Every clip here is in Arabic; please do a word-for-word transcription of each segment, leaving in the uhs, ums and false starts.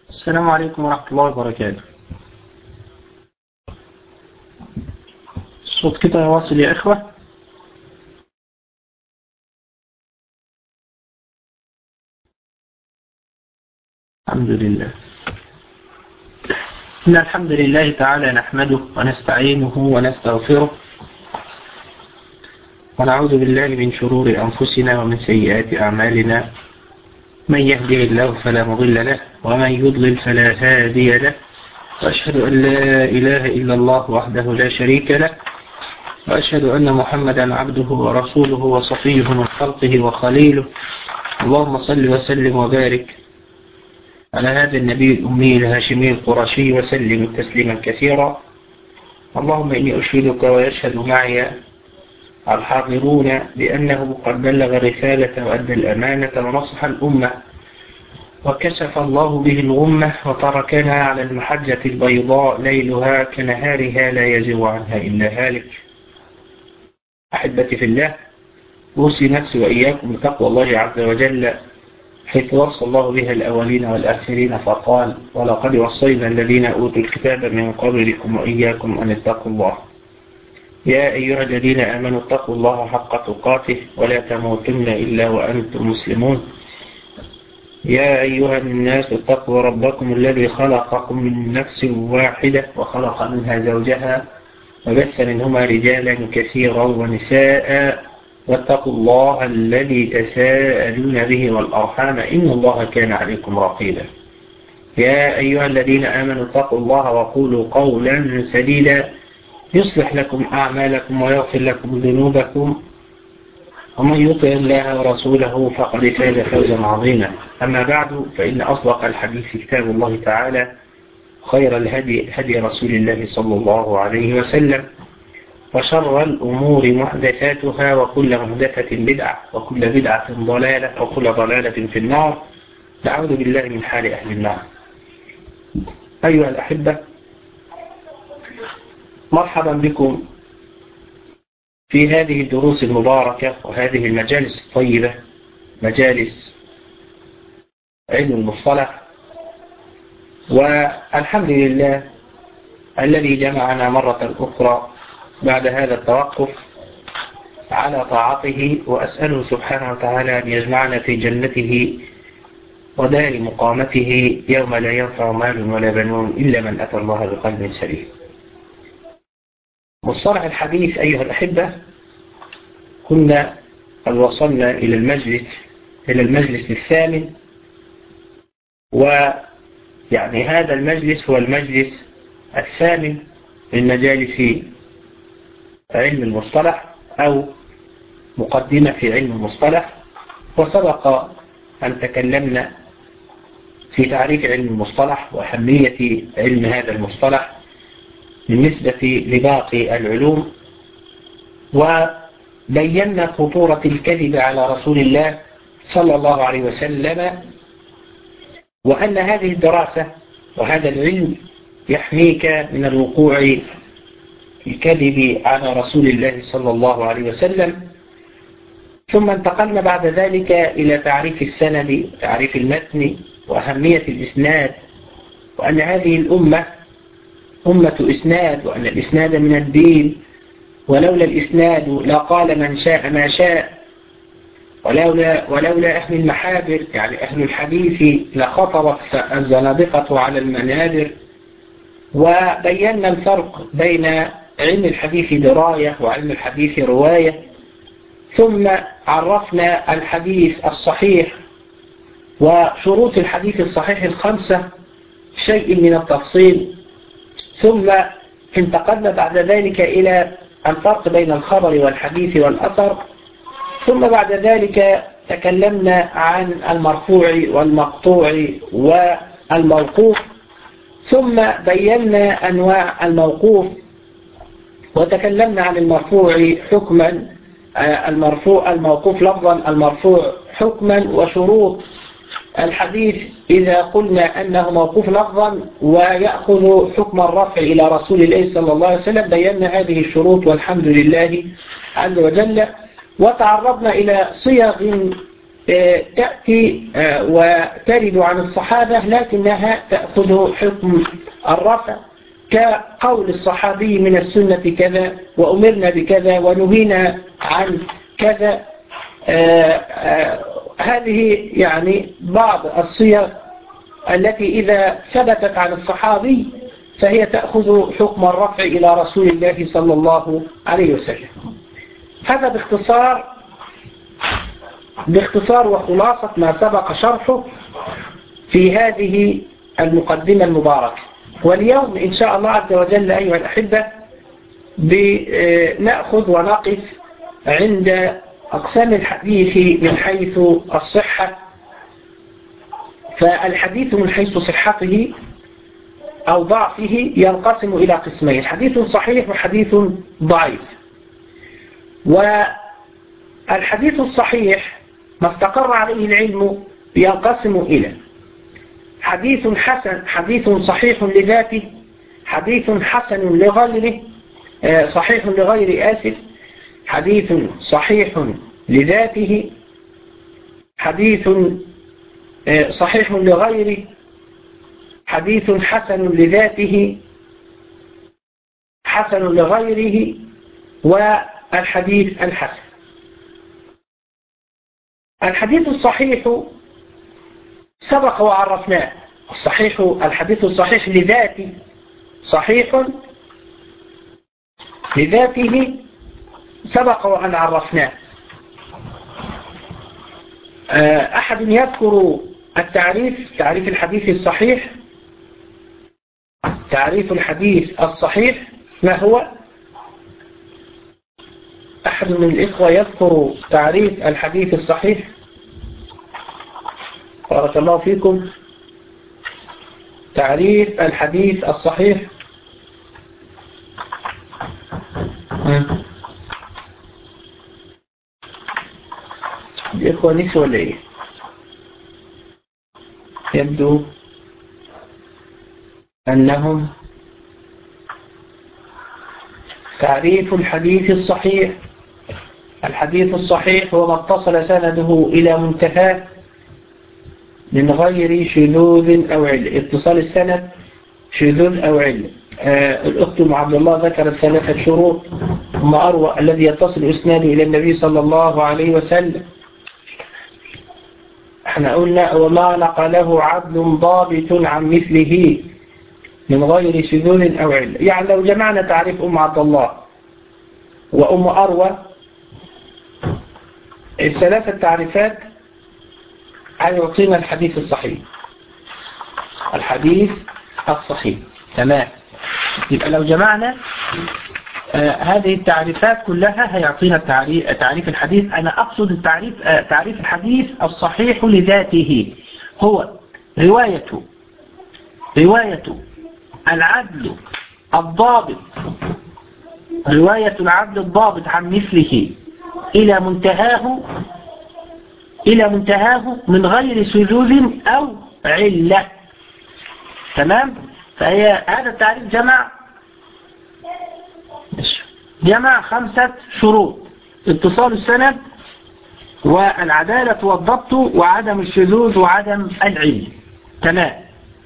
السلام عليكم ورحمة الله وبركاته. الصوت كده واصل يا إخوة؟ الحمد لله. إن الحمد لله تعالى نحمده ونستعينه ونستغفره ونعوذ بالله من شرور أنفسنا ومن سيئات أعمالنا، من يهده الله فلا مضل له ومن يضلل فلا هادي له، وأشهد أن لا إله إلا الله وحده لا شريك له، وأشهد أن محمدا عبده ورسوله وصفيه من خلقه وخليله. اللهم صل وسلم وبارك على هذا النبي الأمي الهاشمي القرشي وسلم تسليما كثيرا. اللهم إني أشهدك ويشهد معي الحاضرون بأنه قد بلغ الرسالة وأدى الأمانة ونصح الأمة وكشف الله به الغمة وتركنا على المحجة البيضاء ليلها كنهارها لا يزيغ عنها إلا هالك. أحبتي في الله، أوصي نفسي وإياكم بتقوى الله عز وجل، حيث وصى الله بها الأولين والآخرين فقال: ولقد وصينا الذين أوتوا الكتاب من قبلكم وإياكم أن اتقوا الله. يا أيها الذين آمنوا اتقوا الله حق تقاته ولا تموتن إلا وأنتم مسلمون. يا أيها الناس اتقوا ربكم الذي خلقكم من نفس واحدة وخلق منها زوجها وبث منهما رجالا كثيرا ونساء، واتقوا الله الذي تساءلون به والأرحام إن الله كان عليكم رقيبا. يا أيها الذين آمنوا اتقوا الله وقولوا قولا سديدا يصلح لكم أعمالكم ويغفر لكم ذنوبكم، ومن يطع الله ورسوله فقد فاز فوزا عظيما. أما بعد، فإن أصدق الحديث كتاب الله تعالى، خير الهدي هدي رسول الله صلى الله عليه وسلم، وشر الأمور محدثاتها وكل محدثة بدعة وكل بدعة ضلالة وكل ضلالة في النار. نعوذ بالله من حال أهل النار. أيها الأحبة، مرحبا بكم في هذه الدروس المباركة وهذه المجالس الطيبة، مجالس علم المصطلح. والحمد لله الذي جمعنا مرة أخرى بعد هذا التوقف على طاعته، وأسأله سبحانه وتعالى أن يجمعنا في جنته ودار مقامته يوم لا ينفع مال ولا بنون إلا من أتى الله بقلب سليم. مصطلح الحديث أيها الأحبة، كنا قد وصلنا إلى المجلس إلى المجلس الثامن، ويعني هذا المجلس هو المجلس الثامن من مجالس علم المصطلح أو مقدمة في علم المصطلح. وسبق أن تكلمنا في تعريف علم المصطلح وأهمية علم هذا المصطلح بالنسبة لباقي العلوم، وبينا خطورة الكذب على رسول الله صلى الله عليه وسلم، وأن هذه الدراسة وهذا العلم يحميك من الوقوع في الكذب على رسول الله صلى الله عليه وسلم. ثم انتقلنا بعد ذلك إلى تعريف السند، تعريف المتن، وأهمية الإسناد، وأن هذه الأمة أمة إسناد، وأن الإسناد من الدين، ولولا الإسناد لقال من شاء ما شاء، ولولا, ولولا أهل المحابر يعني أهل الحديث لخطبت الزنادقة على المنابر. وبينا الفرق بين علم الحديث دراية وعلم الحديث رواية. ثم عرفنا الحديث الصحيح وشروط الحديث الصحيح الخمسة شيء من التفصيل. ثم انتقلنا بعد ذلك إلى الفرق بين الخبر والحديث والأثر. ثم بعد ذلك تكلمنا عن المرفوع والمقطوع والموقوف. ثم بينا أنواع الموقوف، وتكلمنا عن المرفوع حكما، المرفوع الموقوف لفظا، المرفوع حكما، وشروط الحديث إذا قلنا أنه موقوف لفظا ويأخذ حكم الرفع إلى رسول الله صلى الله عليه وسلم. بينا هذه الشروط والحمد لله عز وجل. وتعرضنا إلى صيغ تأتي وترد عن الصحابة لكنها تأخذ حكم الرفع، كقول الصحابي من السنة كذا، وأمرنا بكذا، ونهينا عن كذا. هذه يعني بعض الصيغ التي إذا ثبتت عن الصحابي فهي تأخذ حكم الرفع إلى رسول الله صلى الله عليه وسلم. هذا باختصار باختصار وخلاصة ما سبق شرحه في هذه المقدمة المباركة. واليوم إن شاء الله عز وجل أيها الأحبة بنأخذ ونقف عند أقسام الحديث من حيث الصحة. فالحديث من حيث صحته أو ضعفه ينقسم إلى قسمين: حديث صحيح وحديث ضعيف. والحديث الصحيح ما استقر عليه العلم ينقسم إلى حديث حسن، حديث صحيح لذاته، حديث حسن لغيره، صحيح لغير آسف، حديث صحيح لذاته، حديث صحيح لغيره، حديث حسن لذاته، حسن لغيره، والحديث الحسن. الحديث الصحيح سبق وعرفناه. الصحيح الحديث الصحيح لذاته، صحيح لذاته سبق وأن عرفناه. أحد يذكر التعريف، تعريف الحديث الصحيح؟ تعريف الحديث الصحيح ما هو؟ أحد من الإخوة يذكر تعريف الحديث الصحيح؟ بارك الله فيكم. تعريف الحديث الصحيح. الإخوة نسوا ولا إيه؟ يبدو أنهم تعريف الحديث الصحيح: الحديث الصحيح هو ما اتصل سنده إلى منتهى من غير شذوذ أو علة. اتصال السند شذوذ أو علة. آه الأخت أم عبد الله ذكرت ثلاثة شروط. ثم أروى الذي يتصل إسناده إلى النبي صلى الله عليه وسلم. احنا قلنا وما نقله عدل ضابط عن مثله من غير شذوذ أو علة. يعني لو جمعنا تعريف أم عبد الله وأم أروى الثلاثة تعريفات هيعطينا الحديث الصحيح. الحديث الصحيح تمام. يبقى لو جمعنا آه هذه التعريفات كلها هيعطينا التعريف تعريف الحديث. أنا أقصد التعريف آه تعريف الحديث الصحيح لذاته هو رواية رواية العدل الضابط رواية العدل الضابط عن مثله إلى منتهاه إلى منتهاه من غير شذوذ أو علة. تمام. فهي هذا التعريف جمع جمع خمسة شروط: اتصال السند والعدالة والضبط وعدم الشذوذ وعدم العلة. تمام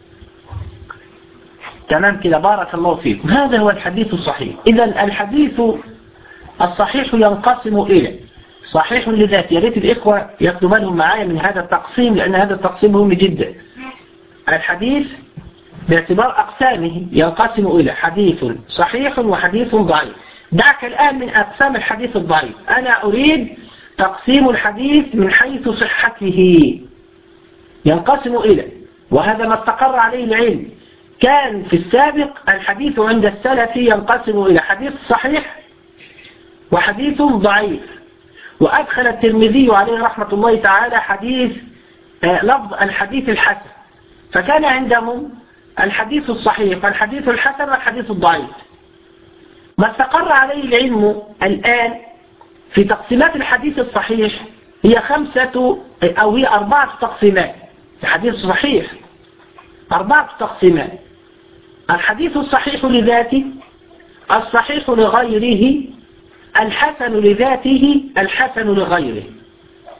تمام كده. بارك الله فيكم. هذا هو الحديث الصحيح. إذا الحديث الصحيح ينقسم إلى صحيح لذاته. يا ريت الإخوة ياخدوا بالهم معايا من هذا التقسيم لأن هذا التقسيم مهم جدا. الحديث باعتبار أقسامه ينقسم إلى حديث صحيح وحديث ضعيف. دعك الآن من أقسام الحديث الضعيف. أنا أريد تقسيم الحديث من حيث صحته. ينقسم إلى، وهذا ما استقر عليه العلم، كان في السابق الحديث عند السلف ينقسم إلى حديث صحيح وحديث ضعيف. وأدخل الترمذي عليه رحمة الله تعالى حديث آه لفظ الحديث الحسن. فكان عندهم الحديث الصحيح والحديث الحسن والحديث الضعيف. ما استقر عليه العلم الآن في تقسيمات الحديث الصحيح هي خمسة أو هي أربعة تقسيمات. الحديث الصحيح أربعة تقسيمات: الحديث الصحيح لذاته، الصحيح لغيره، الحسن لذاته، الحسن لغيره.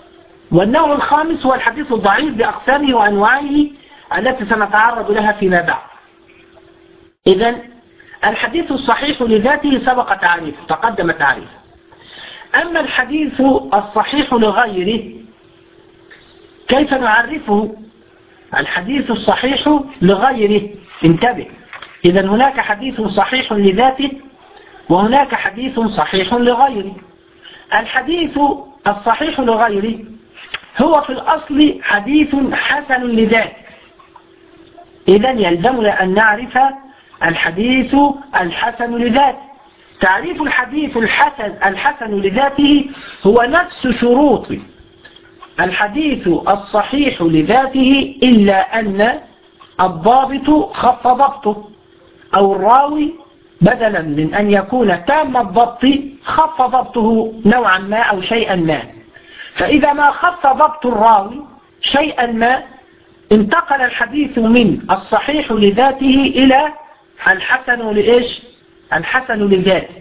والنوع الخامس هو الحديث الضعيف بأقسامه وأنواعه التي سنتعرض لها فيما بعد. إذن الحديث الصحيح لذاته سبق تعريفه، تقدم تعريفه. أما الحديث الصحيح لغيره كيف نعرفه؟ الحديث الصحيح لغيره، انتبه، إذن هناك حديث صحيح لذاته وهناك حديث صحيح لغيره. الحديث الصحيح لغيره هو في الأصل حديث حسن لذاته. إذن يلزمنا أن نعرف الحديث الحسن لذاته. تعريف الحديث الحسن الحسن لذاته هو نفس شروط الحديث الصحيح لذاته، إلا أن الضابط خف ضبطه، أو الراوي بدلا من أن يكون تام الضبط خف ضبطه نوعا ما أو شيئا ما. فإذا ما خف ضبط الراوي شيئا ما انتقل الحديث من الصحيح لذاته إلى الحسن لإيش؟ الحسن لذاته.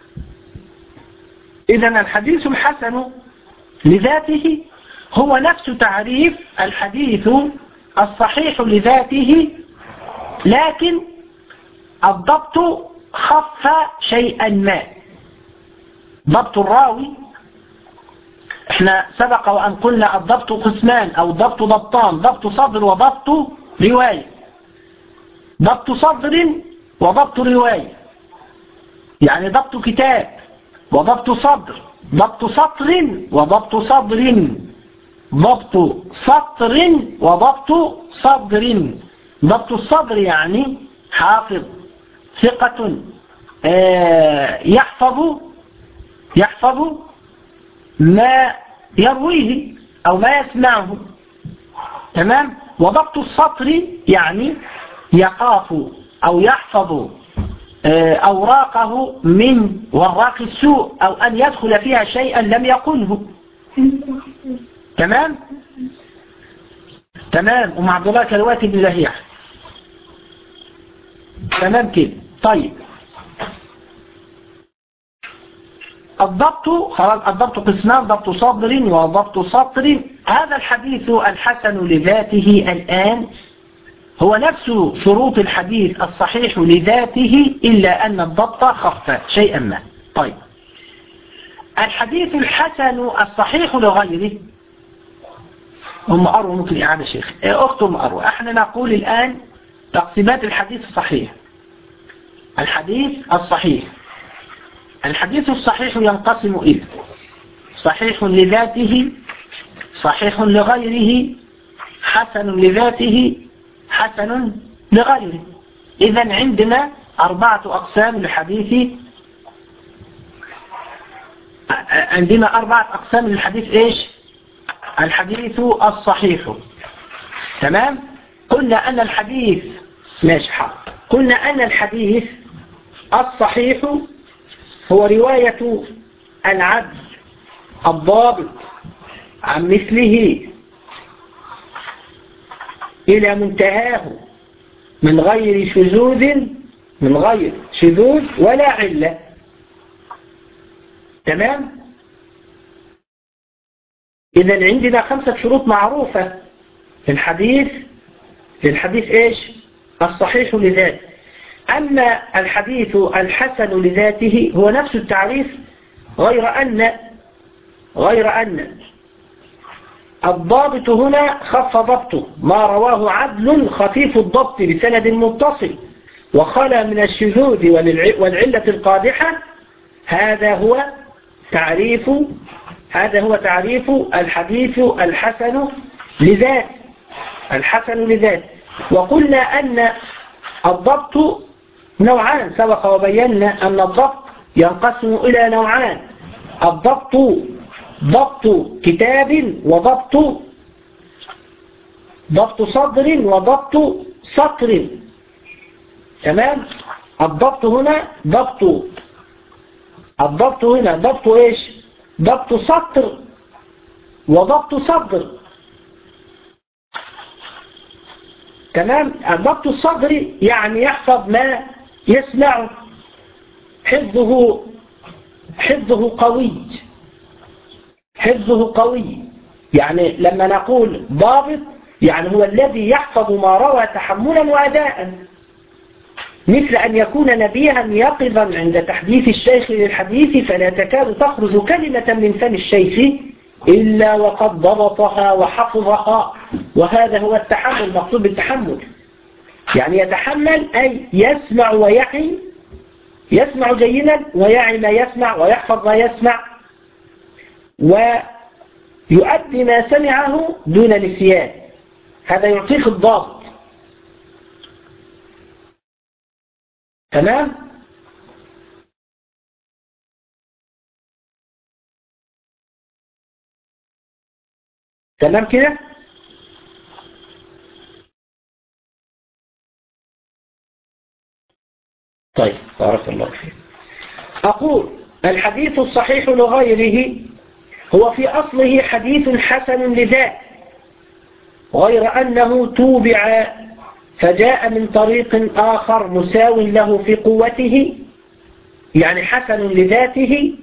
إذن الحديث الحسن لذاته هو نفس تعريف الحديث الصحيح لذاته، لكن الضبط خف شيئا ما. ضبط الراوي، احنا سبق وأن قلنا الضبط قسمان أو ضبط ضبطان، ضبط صدر وضبط رواية. ضبط صدر وضبط رواية يعني ضبط كتاب وضبط صدر، ضبط سطر وضبط صدر، ضبط سطر وضبط صدر. ضبط الصدر يعني حافظ ثقة يحفظ يحفظ ما يرويه أو ما يسمعه، تمام. وضبط السطر يعني يخاف أو يحفظ أوراقه من وراق السوء، أو أن يدخل فيها شيئا لم يقله، تمام تمام. ومع عبد الله كرواتي بن لهيع، تمام كده. طيب الضبط خلاص، الضبط قسمان، ضبط صدر وضبط سطر. هذا الحديث الحسن لذاته الآن هو نفس شروط الحديث الصحيح لذاته، إلا أن الضبط خف شيئا ما. طيب الحديث الحسن الصحيح لغيره، هم أروى ممكن إعادة شيخ أختم أروى. احنا نقول الآن تقسيمات الحديث الصحيح. الحديث الصحيح، الحديث الصحيح ينقسم إلى صحيح لذاته، صحيح لغيره، حسن لذاته، حسن لغيره. إذن عندنا أربعة أقسام للحديث، عندنا أربعة أقسام للحديث إيش؟ الحديث الصحيح، تمام. قلنا أن الحديث ماشي حق. قلنا أن الحديث الصحيح هو رواية العدل الضابط عن مثله إلى منتهاه من غير شذوذ من غير شذوذ ولا علة، تمام. إذن عندنا خمسة شروط معروفة في الحديث في الحديث إيش؟ الصحيح لذاته. أما الحديث الحسن لذاته هو نفس التعريف، غير أن غير أن الضابط هنا خف ضبطه، ما رواه عدل خفيف الضبط بسند متصل وخلى من الشذوذ والعلة القادحة. هذا هو تعريف هذا هو تعريف الحديث الحسن لذاته الحسن لذاته. وقلنا أن الضبط نوعان، سبق وبينا أن الضبط ينقسم إلى نوعان: الضبط ضبط كتاب وضبط ضبط صدر وضبط سطر، تمام. الضبط هنا ضبط الضبط هنا ضبط ايش؟ ضبط سطر وضبط صدر، تمام. الضبط الصدري يعني يحفظ ما يسمعه، حفظه حفظه قوي حفظه قوي يعني لما نقول ضابط يعني هو الذي يحفظ ما روى تحملا وأداء، مثل أن يكون نبيها يقظا عند تحديث الشيخ للحديث فلا تكاد تخرج كلمة من فم الشيخ إلا وقد ضبطها وحفظها، وهذا هو التحمل. مقصود بالتحمل يعني يتحمل أي يسمع ويعي، يسمع جيدا ويعي ما يسمع ويحفظ ما يسمع ويؤدي ما سمعه دون نسيان. هذا يعطيك الضابط. تمام؟ تمام كده؟ طيب بارك الله فيك. أقول الحديث الصحيح لغيره هو في أصله حديث حسن لذات، غير أنه توبع فجاء من طريق آخر مساو له في قوته، يعني حسن لذاته.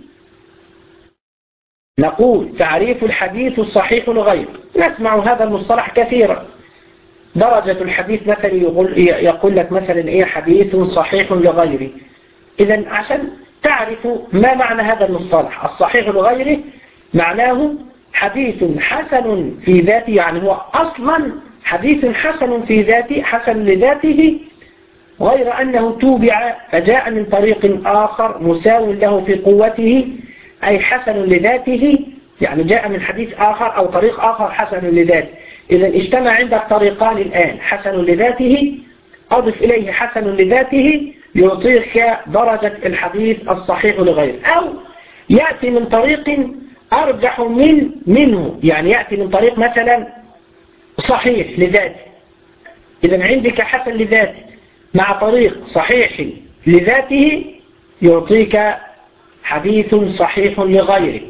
نقول تعريف الحديث الصحيح لغيره، نسمع هذا المصطلح كثيرا. درجة الحديث مثلا يقول, يقول لك مثلا إيه حديث صحيح لغيره. إذن عشان تعرف ما معنى هذا المصطلح الصحيح لغيره، معناه حديث حسن في ذاته، يعني هو أصلا حديث حسن في ذاته، حسن لذاته، غير أنه توبع فجاء من طريق آخر مساو له في قوته، أي حسن لذاته، يعني جاء من حديث آخر أو طريق آخر حسن لذاته. إذا اجتمع عندك طريقان الآن، حسن لذاته أضف إليه حسن لذاته يعطيك درجة الحديث الصحيح لغيره، أو يأتي من طريق أرجح من منه، يعني يأتي من طريق مثلا صحيح لذاته. إذا عندك حسن لذاته مع طريق صحيح لذاته يعطيك حديث صحيح لغيره.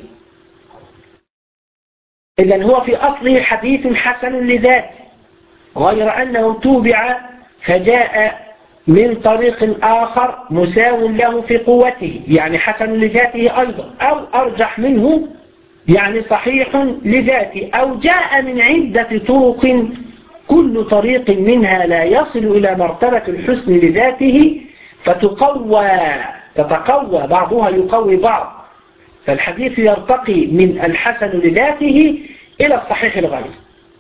إذن هو في أصله حديث حسن لذاته، غير أنه توبع فجاء من طريق آخر مساو له في قوته، يعني حسن لذاته أيضا، أو أرجح منه يعني صحيح لذاته، أو جاء من عدة طرق كل طريق منها لا يصل إلى مرتبة الحسن لذاته فتقوى تتقوى بعضها يقوي بعض، فالحديث يرتقي من الحسن لذاته إلى الصحيح لغيره.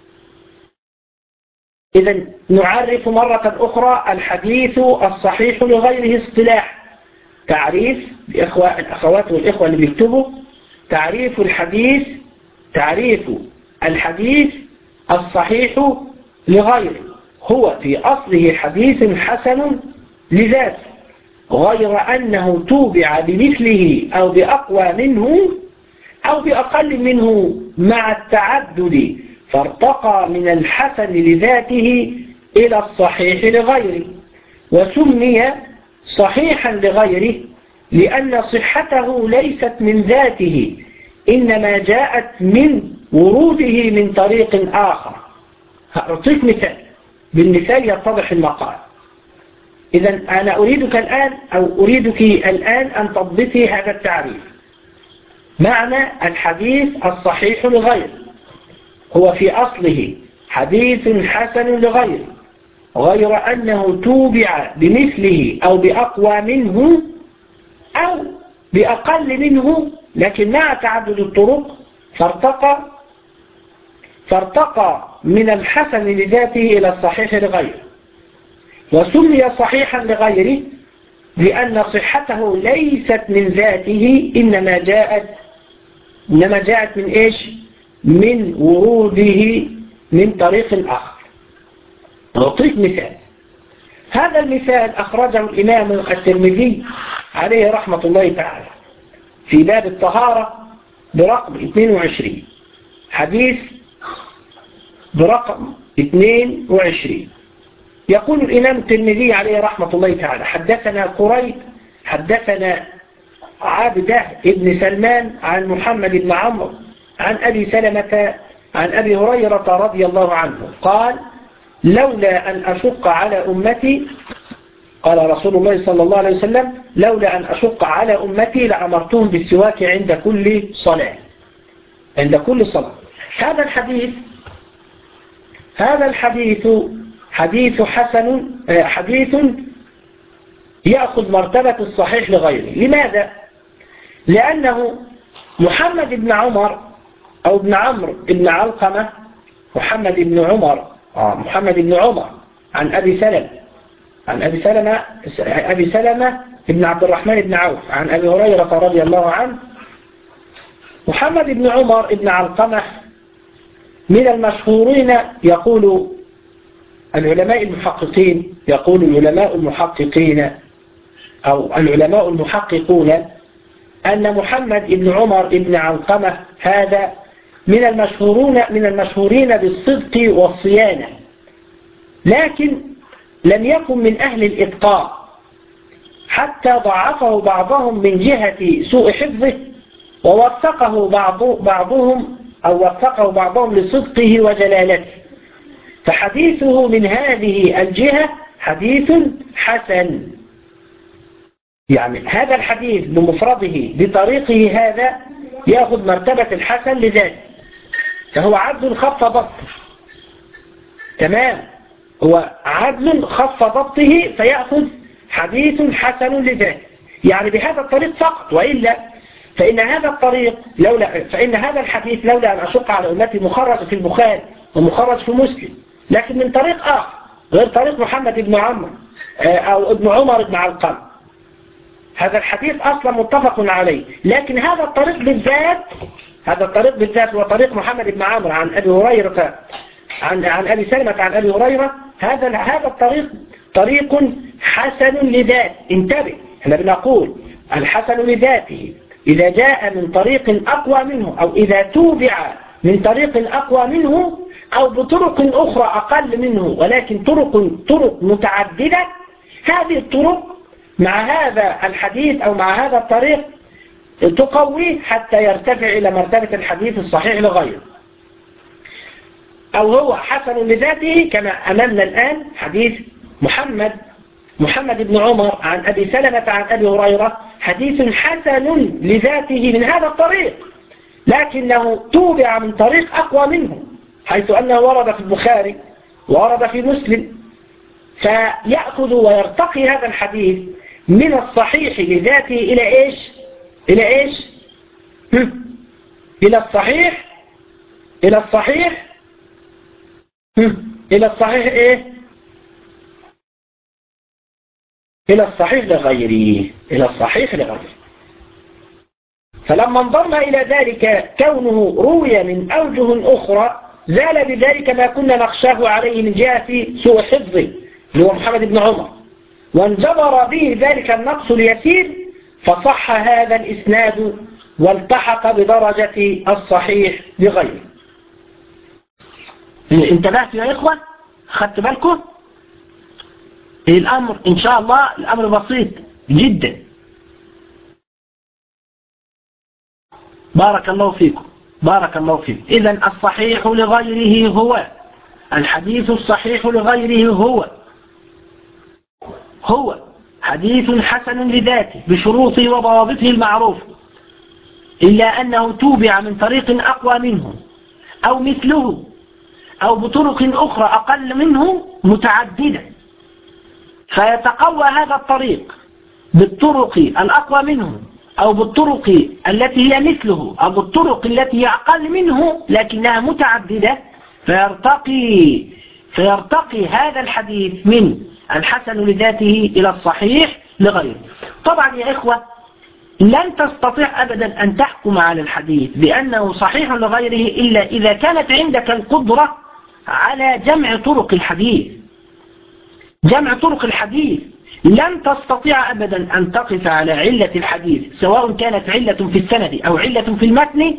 إذن نعرف مرة أخرى الحديث الصحيح لغيره اصطلاح. تعريف الأخوات والإخوة اللي بيكتبوا، تعريف الحديث تعريف الحديث الصحيح لغيره هو في أصله حديث حسن لذاته، غير أنه توبع بمثله أو بأقوى منه أو بأقل منه مع التعدد، فارتقى من الحسن لذاته إلى الصحيح لغيره. وسمي صحيحا لغيره لأن صحته ليست من ذاته، إنما جاءت من وروده من طريق آخر. هأعطيك مثال، بالمثال يتضح المقال. إذا أنا أريدك الآن أو أريدك الآن أن تضبطي هذا التعريف. معنى الحديث الصحيح لغيره هو في أصله حديث حسن لغيره، غير أنه توبع بمثله أو بأقوى منه أو بأقل منه، لكن مع تعدد الطرق فارتقى فارتقى من الحسن لذاته إلى الصحيح لغيره. وسمي صحيحا لغيره لأن صحته ليست من ذاته، إنما جاءت إنما جاءت من إيش؟ من وروده من طريق آخر. أعطيك مثال. هذا المثال أخرجه الإمام الترمذي عليه رحمة الله تعالى في باب الطهارة برقم اثنين وعشرين، حديث برقم اثنين وعشرين. يقول الإمام الترمذي عليه رحمة الله تعالى: حدثنا قريب حدثنا عبده ابن سلمان عن محمد بن عمرو عن أبي سلمة عن أبي هريرة رضي الله عنه قال: لولا أن أشق على أمتي، قال رسول الله صلى الله عليه وسلم: لولا أن أشق على أمتي لأمرتهم بالسواك عند كل صلاة، عند كل صلاة. هذا الحديث هذا الحديث حديث حسن حديث يأخذ مرتبة الصحيح لغيره. لماذا؟ لأنه محمد بن عمر أو ابن عمرو بن علقمة، محمد بن عمر آه محمد بن عمر عن أبي سلمة عن أبي سلمة أبي سلمة بن عبد الرحمن بن عوف عن أبي هريرة رضي الله عنه. محمد بن عمر بن علقمة من المشهورين، يقول العلماء المحققين يقول العلماء المحققين أو العلماء المحققون أن محمد بن عمر بن علقمة هذا من المشهورون من المشهورين بالصدق والصيانة، لكن لم يكن من أهل الإتقان، حتى ضعفه بعضهم من جهة سوء حفظه، ووثقه بعض بعضهم أو وثقه بعضهم لصدقه وجلالته، فحديثه من هذه الجهة حديث حسن. يعني هذا الحديث بمفرده بطريقه هذا يأخذ مرتبة الحسن لذاته، فهو عدل خف ضبطه. تمام، هو عدل خف ضبطه فيأخذ حديث حسن لذاته، يعني بهذا الطريق فقط. وإلا فإن هذا الطريق لولا فإن هذا الحديث لولا أن أشق على أمتي مخرج في البخاري ومخرج في مسلم، لكن من طريق آخر غير طريق محمد بن عمرو أو ابن عمر بن علقمة. هذا الحديث أصلا متفق عليه، لكن هذا الطريق بالذات هذا الطريق بالذات هو طريق محمد بن عمرو عن أبي هريرة عن عن أبي سلمة عن أبي هريرة. هذا هذا الطريق طريق حسن لذاته. انتبه، احنا بنقول الحسن لذاته إذا جاء من طريق أقوى منه، أو إذا توبع من طريق أقوى منه، أو بطرق أخرى أقل منه ولكن طرق طرق متعددة. هذه الطرق مع هذا الحديث أو مع هذا الطريق تقويه حتى يرتفع إلى مرتبة الحديث الصحيح لغيره، أو هو حسن لذاته كما أمامنا الآن حديث محمد محمد بن عمر عن أبي سلمة عن أبي هريرة، حديث حسن لذاته من هذا الطريق، لكنه توبع من طريق أقوى منه، حيث أنه ورد في البخاري ورد في مسلم، فيأخذ ويرتقي هذا الحديث من الصحيح لذاته إلى إيش؟ إلى إيش؟ هم؟ إلى الصحيح إلى الصحيح هم؟ إلى الصحيح إيه؟ إلى الصحيح لغيره إلى الصحيح لغيره. فلما انظرنا إلى ذلك كونه روي من أوجه أخرى، زال بذلك ما كنا نخشاه عليه من جهة سوء حفظه اللي هو محمد بن عمر، وانجبر به ذلك النقص اليسير، فصح هذا الإسناد والتحق بدرجة الصحيح لغيره. انتبهت يا إخوة؟ خدت بالكم؟ الأمر إن شاء الله الأمر بسيط جدا. بارك الله فيكم بارك الله فيكم. إذن الصحيح لغيره هو الحديث الصحيح لغيره هو هو حديث حسن لذاته بشروطه وضوابطه المعروفة، إلا أنه توبع من طريق أقوى منه أو مثله أو بطرق أخرى أقل منه متعددة، فيتقوى هذا الطريق بالطرق الأقوى منه أو بالطرق التي هي مثله أو بالطرق التي هي أقل منه لكنها متعددة، فيرتقي فيرتقي هذا الحديث من الحسن لذاته إلى الصحيح لغيره. طبعا يا إخوة لن تستطيع أبدا أن تحكم على الحديث بأنه صحيح لغيره إلا إذا كانت عندك القدرة على جمع طرق الحديث. جمع طرق الحديث لن تستطيع أبدا أن تقف على علة الحديث، سواء كانت علة في السند أو علة في المتن،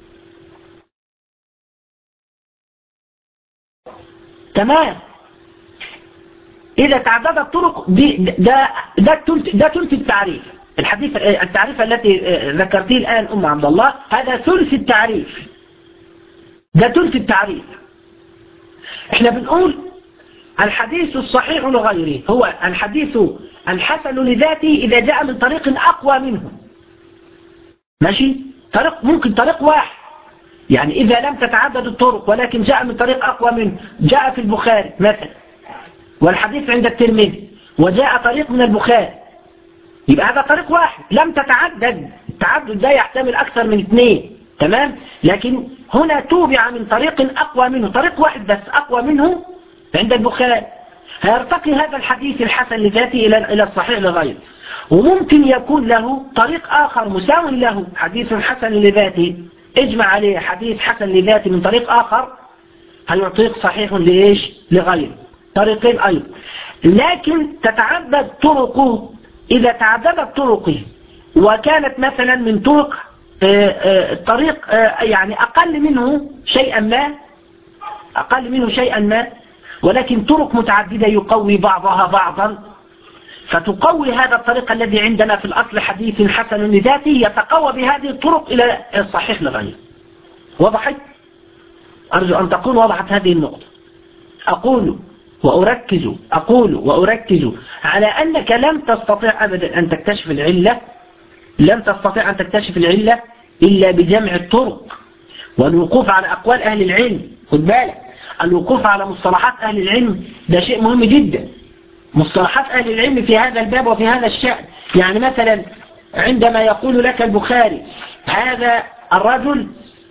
تمام. إذا تعددت الطرق دي ده ده تلت ده تلت التعريف. الحديث التعريف التي ذكرتيه الآن أم عبد الله هذا ثلث التعريف، ده تلت التعريف. احنا بنقول الحديث الصحيح لغيره هو الحديث الحسن لذاته إذا جاء من طريق أقوى منه. ماشي؟ طريق ممكن طريق واحد يعني إذا لم تتعدد الطرق ولكن جاء من طريق أقوى منه، جاء في البخاري مثلا والحديث عند الترمذي وجاء طريق من البخاري، يبقى هذا طريق واحد لم تتعدد. التعدد ده يحتمل أكثر من اثنين، تمام؟ لكن هنا توبع من طريق أقوى منه، طريق واحد بس أقوى منه عند البخاري، هيرتقي هذا الحديث الحسن لذاته إلى إلى الصحيح لغيره. وممكن يكون له طريق آخر مساو له، حديث حسن لذاته اجمع عليه حديث حسن لذاته من طريق آخر هيعطيك صحيح لإيش؟ لغيره، طريقين أيضا. لكن تتعدد طرقه، إذا تعددت طرقه وكانت مثلا من طرق آآ آآ طريق آآ يعني أقل منه شيئا ما أقل منه شيئا ما ولكن طرق متعددة يقوي بعضها بعضا، فتقوي هذا الطريق الذي عندنا في الأصل حديث حسن لذاته يتقوى بهذه الطرق إلى الصحيح لغيره. وضحت؟ أرجو أن تكون وضحت هذه النقطة. أقول وأركز أقول وأركز على أنك لم تستطيع أبدا أن تكتشف العلة لم تستطيع أن تكتشف العلة إلا بجمع الطرق والوقوف على أقوال أهل العلم. خد بالك، الوقوف على مصطلحات أهل العلم ده شيء مهم جدا. مصطلحات أهل العلم في هذا الباب وفي هذا الشأن، يعني مثلا عندما يقول لك البخاري هذا الرجل،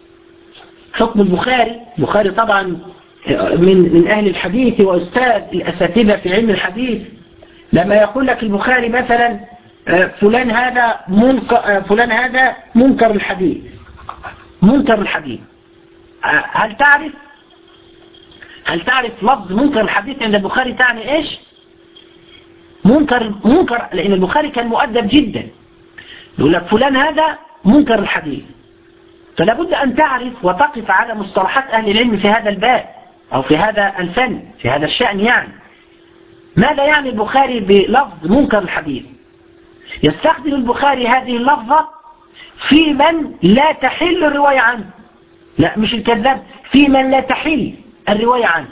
حكم البخاري، البخاري طبعا من من أهل الحديث وأستاذ الأساتذة في علم الحديث، لما يقول لك البخاري مثلا فلان هذا منكر فلان هذا منكر الحديث منكر الحديث هل تعرف هل تعرف لفظ منكر الحديث عند البخاري تعني ايش؟ منكر منكر لأن البخاري كان مؤدب جدا، يقول لك فلان هذا منكر الحديث. فلا بد أن تعرف وتقف على مصطلحات أهل العلم في هذا الباب أو في هذا الفن في هذا الشأن. يعني ماذا يعني البخاري بلفظ منكر الحديث؟ يستخدم البخاري هذه اللفظة في من لا تحل الرواية عنه، لا مش الكذاب، في من لا تحل الرواية عنه.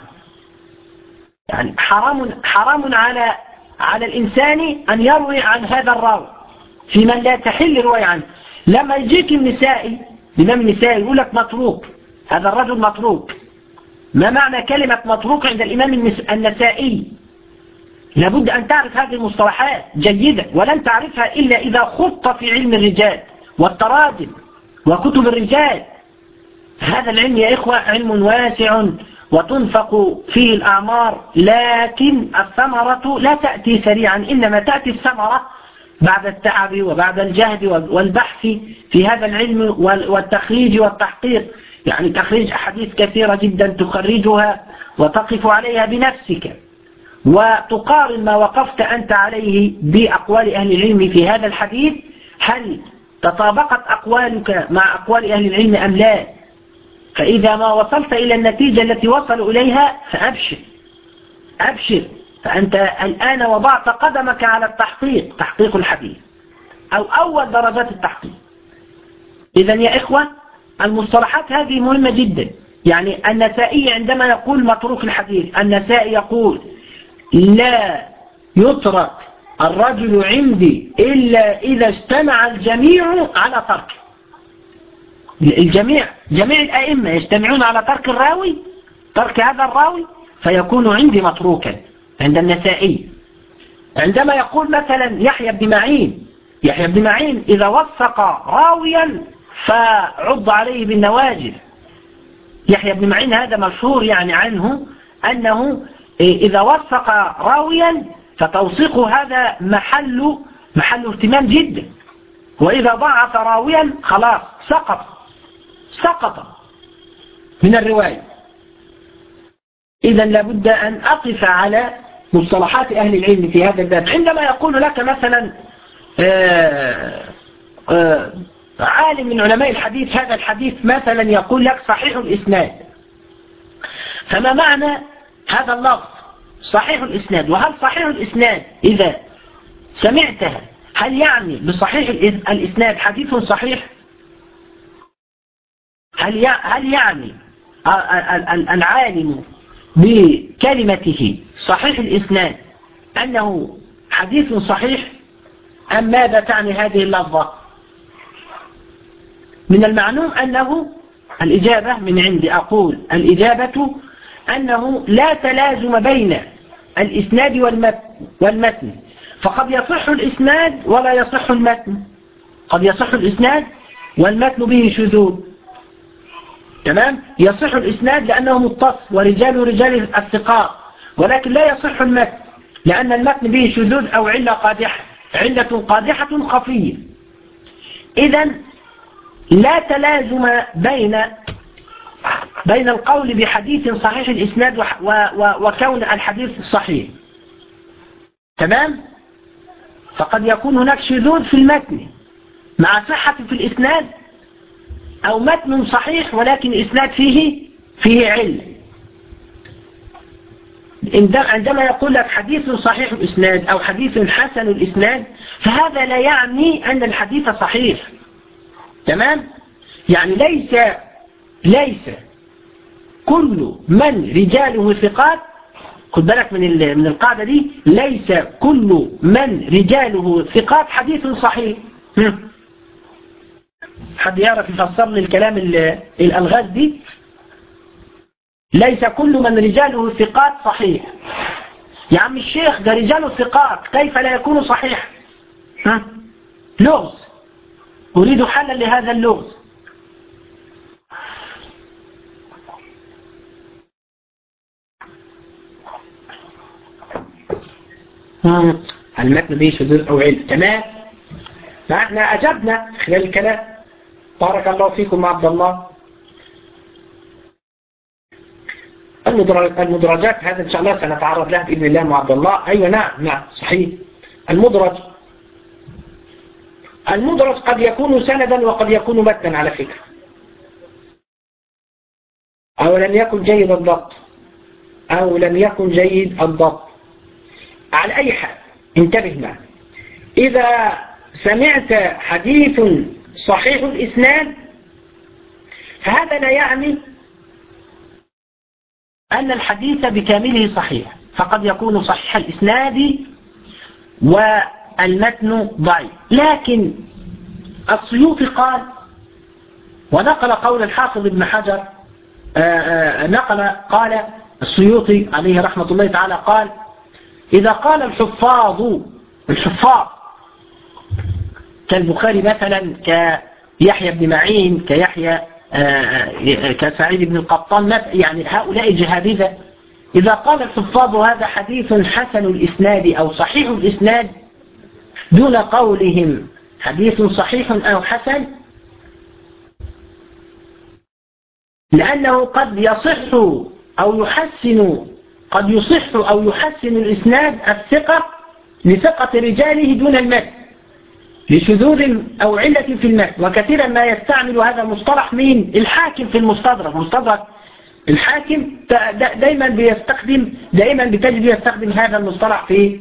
يعني حرام حرام على على الإنسان أن يروي عن هذا الراوي في من لا تحل الرواية عنه. لما يجيك النسائي الإمام النسائي يقول لك متروك، هذا الرجل متروك. ما معنى كلمة متروك عند الإمام النسائي؟ لابد أن تعرف هذه المصطلحات جيدة، ولن تعرفها إلا إذا خضت في علم الرجال والتراجم وكتب الرجال. هذا العلم يا إخوة علم واسع وتنفق فيه الأعمار، لكن الثمرة لا تأتي سريعا، إنما تأتي الثمرة بعد التعب وبعد الجهد والبحث في هذا العلم والتخريج والتحقيق. يعني تخريج أحاديث كثيرة جدا تخرجها وتقف عليها بنفسك وتقارن ما وقفت أنت عليه بأقوال أهل العلم في هذا الحديث، هل تطابقت أقوالك مع أقوال أهل العلم أم لا؟ فإذا ما وصلت إلى النتيجة التي وصلوا إليها فأبشر أبشر، فأنت الآن وضعت قدمك على التحقيق، تحقيق الحديث أو أول درجات التحقيق. إذن يا إخوة المصطلحات هذه مهمة جدا. يعني النسائي عندما يقول متروك الحديث، النسائي يقول لا يترك الرجل عندي إلا إذا اجتمع الجميع على تركه. الجميع جميع الأئمة يجتمعون على ترك الراوي، ترك هذا الراوي، فيكون عندي متروكا عند النسائي. عندما يقول مثلا يحيى بن معين يحيى بن معين إذا وثق راويا فعض عليه بالنواجذ. يحيى بن معين هذا مشهور يعني عنه أنه إذا وثق راويا فتوثيقه هذا محل محل اهتمام جدا، وإذا ضعف راويا خلاص سقط سقط من الرواية. إذن لابد أن أقف على مصطلحات أهل العلم في هذا الباب. عندما يقول لك مثلا آآ آآ عالم من علماء الحديث هذا الحديث مثلا يقول لك صحيح الإسناد، فما معنى هذا اللفظ صحيح الإسناد؟ وهل صحيح الإسناد إذا سمعتها هل يعني بصحيح الإسناد حديث صحيح؟ هل هل يعني العالم بكلمته صحيح الإسناد أنه حديث صحيح، أم ماذا تعني هذه اللفظة؟ من المعلوم أنه الإجابة من عندي أقول الإجابة أنه لا تلازم بين الإسناد والمتن، فقد يصح الإسناد ولا يصح المتن، قد يصح الإسناد والمتن به شذوذ. تمام؟ يصح الإسناد لأنه متصل ورجال رجال الثقات، ولكن لا يصح المتن لأن المتن به شذوذ أو علة قادحة، علة قادحة خفية. إذن لا تلازم بين بين القول بحديث صحيح الإسناد وكون الحديث صحيح. تمام؟ فقد يكون هناك شذوذ في المتن مع صحة في الإسناد، أو متن صحيح ولكن الإسناد فيه فيه علة. عندما يقول لك حديث صحيح الإسناد أو حديث حسن الإسناد، فهذا لا يعني أن الحديث صحيح. تمام؟ يعني ليس ليس كل من رجاله ثقات، خد بالك من من القاعدة دي، ليس كل من رجاله ثقات حديث صحيح. حد يعرف يفسر لي الكلام الألغاز دي؟ ليس كل من رجاله ثقات صحيح. يا عم الشيخ ده رجاله ثقات، كيف لا يكون صحيح؟ لغز، أريد حلا لهذا اللغز. المتن به شذوذ أو علة. تمام؟ ما احنا أجبنا خلال الكلام. بارك الله فيكم عبد الله. المدرجات هذا إن شاء الله سنتعرض لها بإذن الله مع عبد الله. أيوة نعم نعم صحيح. المدرج المدرج قد يكون سندا وقد يكون متنا على فكرة، أو لم يكن جيد الضبط أو لم يكن جيد الضبط. على أي حال انتبه معي، إذا سمعت حديث صحيح الإسناد فهذا لا يعني أن الحديث بكامله صحيح، فقد يكون صحيح الإسناد والمتن ضعيف. لكن السيوطي قال، ونقل قول الحافظ ابن حجر، نقل قال السيوطي عليه رحمة الله تعالى قال: إذا قال الحفاظ الحفاظ كالبخاري مثلا، كيحيى بن معين، كيحيى كسعيد بن القطان، يعني هؤلاء الجهابذة، إذا قال الحفاظ هذا حديث حسن الإسناد أو صحيح الإسناد دون قولهم حديث صحيح أو حسن، لأنه قد يصح أو يحسن قد يصح أو يحسن الإسناد الثقة لثقة رجاله دون المتن لشذوذ أو علة في المتن. وكثيرا ما يستعمل هذا المصطلح مين؟ الحاكم في المستدرك. مستدرك الحاكم دائما بيستخدم دائما بتجد يستخدم هذا المصطلح في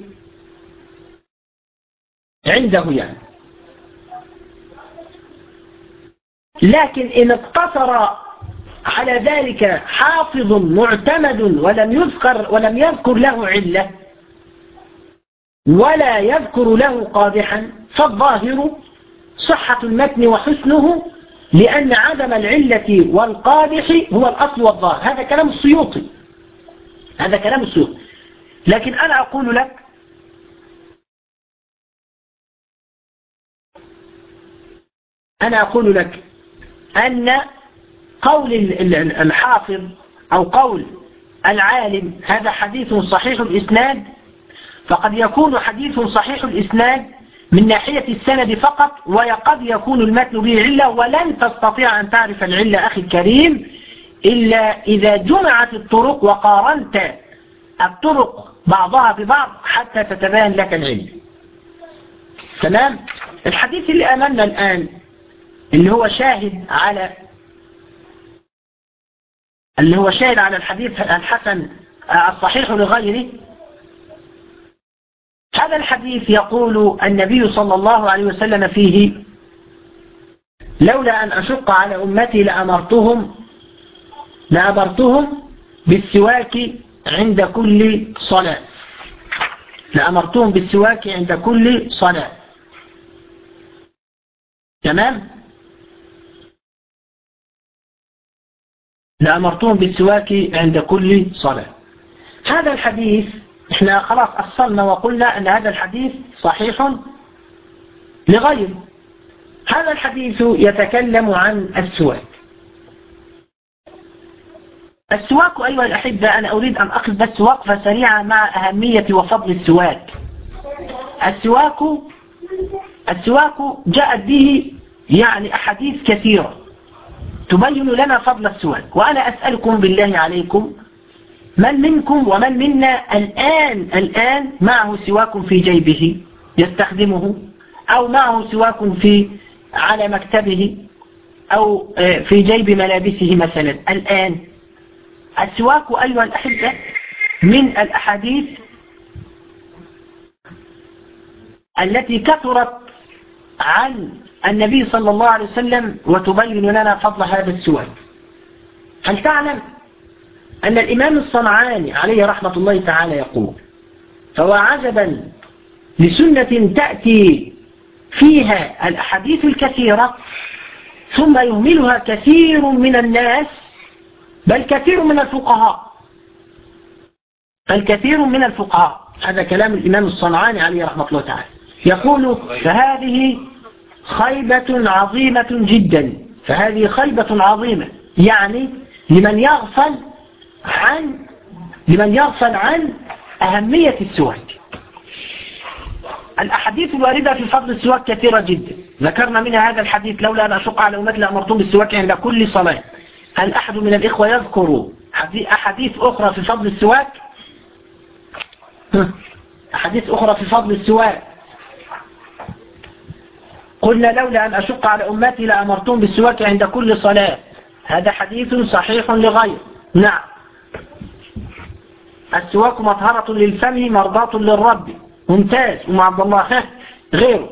عنده يعني. لكن إن اقتصر على ذلك حافظ معتمد ولم يذكر ولم يذكر له علة ولا يذكر له قادحا، فالظاهر صحة المتن وحسنه، لأن عدم العلة والقادح هو الأصل والظاهر. هذا كلام السيوطي، هذا كلام السيوطي. لكن أنا أقول لك أنا أقول لك أن قول الحافظ أو قول العالم هذا حديث صحيح الإسناد، فقد يكون حديث صحيح الإسناد من ناحية السند فقط، وقد يكون المتن به علة، ولن تستطيع أن تعرف العلة أخي الكريم إلا إذا جمعت الطرق وقارنت الطرق بعضها ببعض حتى تتبين لك العلة. تمام؟ الحديث اللي أمامنا الآن اللي هو شاهد على اللي هو شاهد على الحديث الحسن الصحيح لغيره، هذا الحديث يقول النبي صلى الله عليه وسلم فيه: لولا أن أشق على أمتي لأمرتهم لأمرتهم بالسواك عند كل صلاة لأمرتهم بالسواك عند كل صلاة. تمام؟ لأمرتهم بالسواك عند كل صلاة. هذا الحديث احنا خلاص أصلنا وقلنا أن هذا الحديث صحيح لغير. هذا الحديث يتكلم عن السواك. السواك أيها الأحبة، أنا أريد أن أقف بس وقفة سريعة مع أهمية وفضل السواك. السواك السواك جاءت به يعني أحاديث كثيرة تبين لنا فضل السواك. وأنا أسألكم بالله عليكم، من منكم ومن منا الآن الآن معه سواك في جيبه يستخدمه، أو معه سواك في على مكتبه، أو في جيب ملابسه مثلا الآن؟ السواك أيها الأحبة من الأحاديث التي كثرت عن النبي صلى الله عليه وسلم وتبين لنا فضل هذا السواك. هل تعلم أن الإمام الصنعاني عليه رحمة الله تعالى يقول: فوعجبا لسنة تأتي فيها الأحاديث الكثيرة ثم يهملها كثير من الناس، بل كثير من الفقهاء بل كثير من الفقهاء هذا كلام الإمام الصنعاني عليه رحمة الله تعالى، يقول: فهذه خيبة عظيمة جدا، فهذه خيبة عظيمة، يعني لمن يغفل عن لمن يغفل عن أهمية السواك. الأحاديث الواردة في فضل السواك كثيرة جدا، ذكرنا منها هذا الحديث: لولا أن أشق على أمتي لأمرتهم بالسواك عند كل صلاة. هل أحد من الإخوة يذكر أحاديث أخرى في فضل السواك؟ أحاديث أخرى في فضل السواك. قلنا: لولا أن أشق على أمتي لأمرتهم بالسواك عند كل صلاة. هذا حديث صحيح لغير. نعم. السواك مطهرة للفم مرضاة للرب. ممتاز أم عبد الله. ها غيره.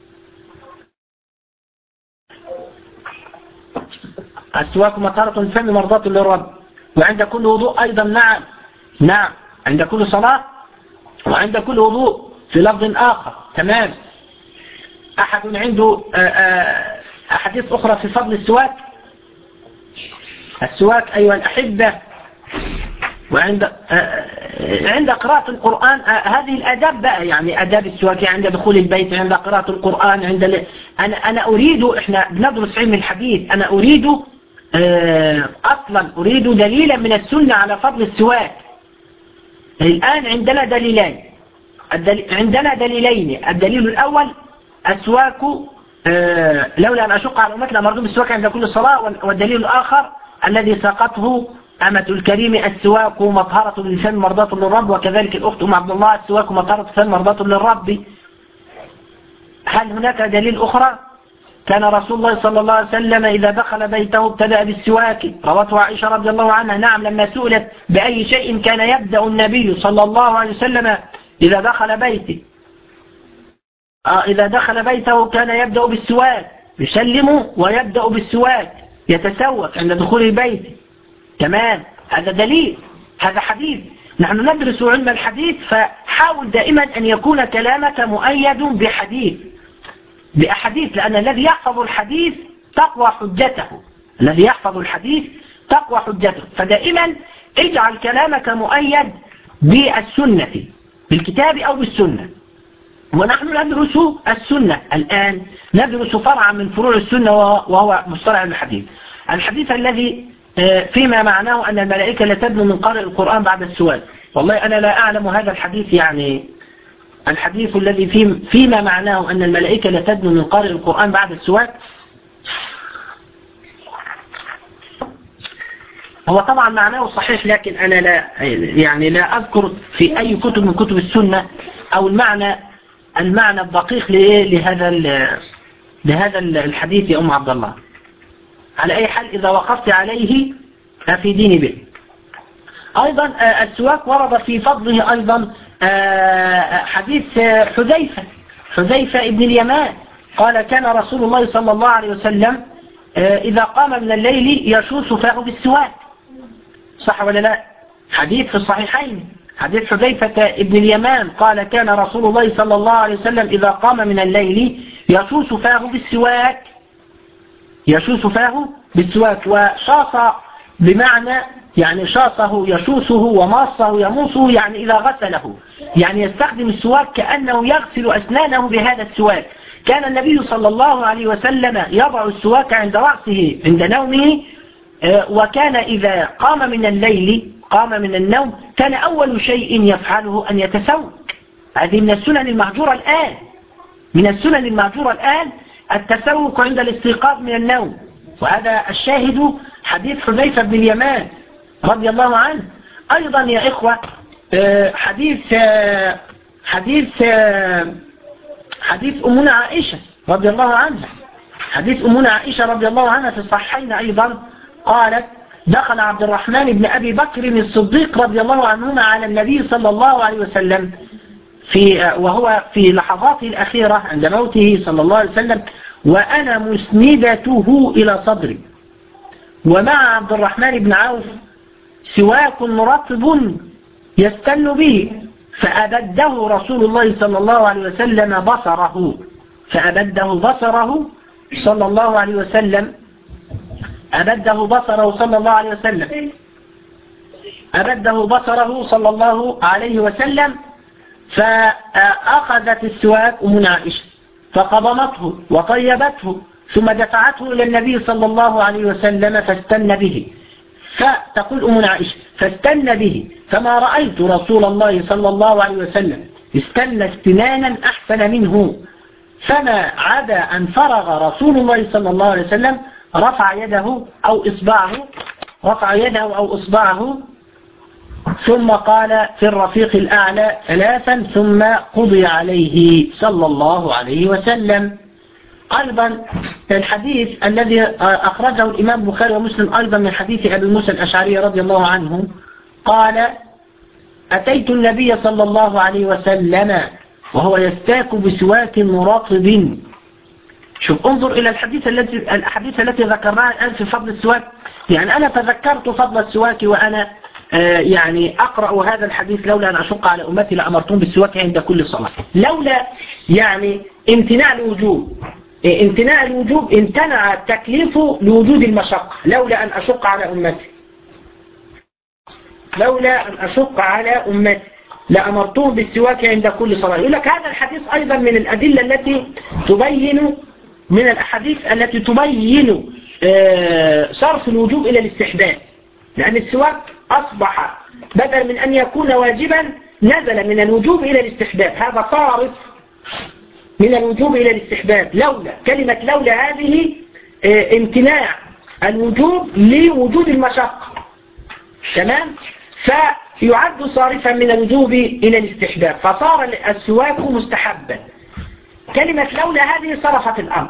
السواك مطهرة للفم مرضاة للرب، وعند كل وضوء أيضا. نعم نعم عند كل صلاة وعند كل وضوء في لفظ آخر. تمام. أحد عنده أحاديث أخرى في فضل السواك؟ السواك أيها الأحبة، وعند عند قراءة القرآن هذه الأداب بقى، يعني أداب السواك عند دخول البيت، عند قراءة القرآن، عند ل... أنا أنا أريد، إحنا بندرس علم الحديث، أنا أريد أصلا أريد دليلا من السنة على فضل السواك. الآن عندنا دليلين الدل... عندنا دليلين الدليل الأول: السواك لولا أن أشق على أمتي لأمرتهم بالسواك عند كل صلاة. والدليل الآخر الذي ساقته أمة الكريم: السواك مطهرة للفم مرضاة للرب. وكذلك الأخت أم عبد الله: السواك مطهرة للفم مرضاة للرب. هل هناك دليل أخرى؟ كان رسول الله صلى الله عليه وسلم إذا دخل بيته ابتدأ بالسواك، روته عائشة رضي الله عنها. نعم، لما سئلت بأي شيء كان يبدأ النبي صلى الله عليه وسلم إذا دخل بيته آه إذا دخل بيته كان يبدأ بالسواك، يسلم ويبدأ بالسواك، يتسوك عند دخول البيت. تمام. هذا دليل، هذا حديث. نحن ندرس علم الحديث، فحاول دائما أن يكون كلامك مؤيد بحديث بأحاديث، لأن الذي يحفظ الحديث تقوى حجته الذي يحفظ الحديث تقوى حجته. فدائما اجعل كلامك مؤيد بالسنة، بالكتاب أو بالسنة. ونحن ندرس السنة الآن، ندرس فرعا من فروع السنة وهو مصطلح الحديث. الحديث الذي فيما معناه أن الملائكة لا تدنو من قارئ القرآن بعد السواك. والله أنا لا أعلم هذا الحديث، يعني الحديث الذي في فيما معناه أن الملائكة لا تدنو من قارئ القرآن بعد السواك. هو طبعا معناه صحيح، لكن أنا لا يعني لا أذكر في أي كتب من كتب السنة أو المعنى المعنى الدقيق لهذا لهذا الحديث يا أم عبد الله. على أي حال إذا وقفت عليه أفيديني به. أيضا السواك ورد في فضله أيضا حديث حذيفة حذيفة ابن اليمان قال: كان رسول الله صلى الله عليه وسلم إذا قام من الليل يشوس فاه بالسواك. صح ولا لا؟ حديث في الصحيحين، حديث حذيفة ابن اليمان قال: كان رسول الله صلى الله عليه وسلم إذا قام من الليل يشوس فاه بالسواك يشوس فاه بالسواك. وشاص بمعنى يعني شاصه يشوصه وماصه يموصه، يعني إذا غسله، يعني يستخدم السواك كأنه يغسل أسنانه بهذا السواك. كان النبي صلى الله عليه وسلم يضع السواك عند رأسه عند نومه، وكان إذا قام من الليل قام من النوم كان أول شيء يفعله أن يتسوك. هذه من السنن المهجورة الآن، من السنن المهجورة الآن التسوك عند الاستيقاظ من النوم. وهذا الشاهد حديث حذيفة بن اليمان رضي الله عنه. أيضا يا إخوة حديث حديث حديث أمنا عائشة رضي الله عنها، حديث أمنا عائشة رضي الله عنها في الصحيحين أيضا، قالت: دخل عبد الرحمن بن أبي بكر الصديق رضي الله عنهما على النبي صلى الله عليه وسلم في وهو في لحظاته الأخيرة عند موته صلى الله عليه وسلم، وأنا مسندته إلى صدري، ومع عبد الرحمن بن عوف سواك رطب يستن به، فأبده رسول الله صلى الله عليه وسلم بصره فأبده بصره صلى الله عليه وسلم أبده بصره صلى الله عليه وسلم أبده بصره صلى الله عليه وسلم فأخذت السواك أم عائشة فقضمته وطيبته، ثم دفعته إلى النبي صلى الله عليه وسلم فاستن به. فتقول أم عائشة: فاستن به فما رأيت رسول الله صلى الله عليه وسلم استن استنانا أحسن منه، فما عدا أن فرغ رسول الله صلى الله عليه وسلم رفع يده أو إصبعه رفع يده أو إصبعه ثم قال في الرفيق الأعلى ثلاثا ثم قضي عليه صلى الله عليه وسلم. أيضا الحديث الذي أخرجه الإمام البخاري ومسلم أيضا من حديث أبي موسى الأشعري رضي الله عنه قال: أتيت النبي صلى الله عليه وسلم وهو يستاك بسواك رطب. شوف، انظر إلى الحديث التي الأحاديث التي ذكرناها الآن في فضل السواك. يعني أنا تذكرت فضل السواك وأنا آه يعني أقرأ هذا الحديث: لولا أن أشق على أمتي لأمرتهم بالسواك عند كل صلاة. لولا يعني امتناع الوجوب امتناع الوجوب امتنع التكليف لوجود المشقة. لولا أن أشق على أمتي لولا أن أشق على أمتي لأمرتهم بالسواك عند كل صلاة. يقول لك هذا الحديث أيضا من الأدلة التي تبين من الأحاديث التي تبين صرف الوجوب إلى الاستحباب، لأن السواك أصبح بدل من أن يكون واجبا نزل من الوجوب إلى الاستحباب. هذا صارف من الوجوب إلى الاستحباب. لولا كلمة لولا هذه امتناع الوجوب لوجود المشقة، تمام؟ فيعد صارفا من الوجوب إلى الاستحباب، فصار السواك مستحبا. كلمة لولا هذه صرفت الأمر.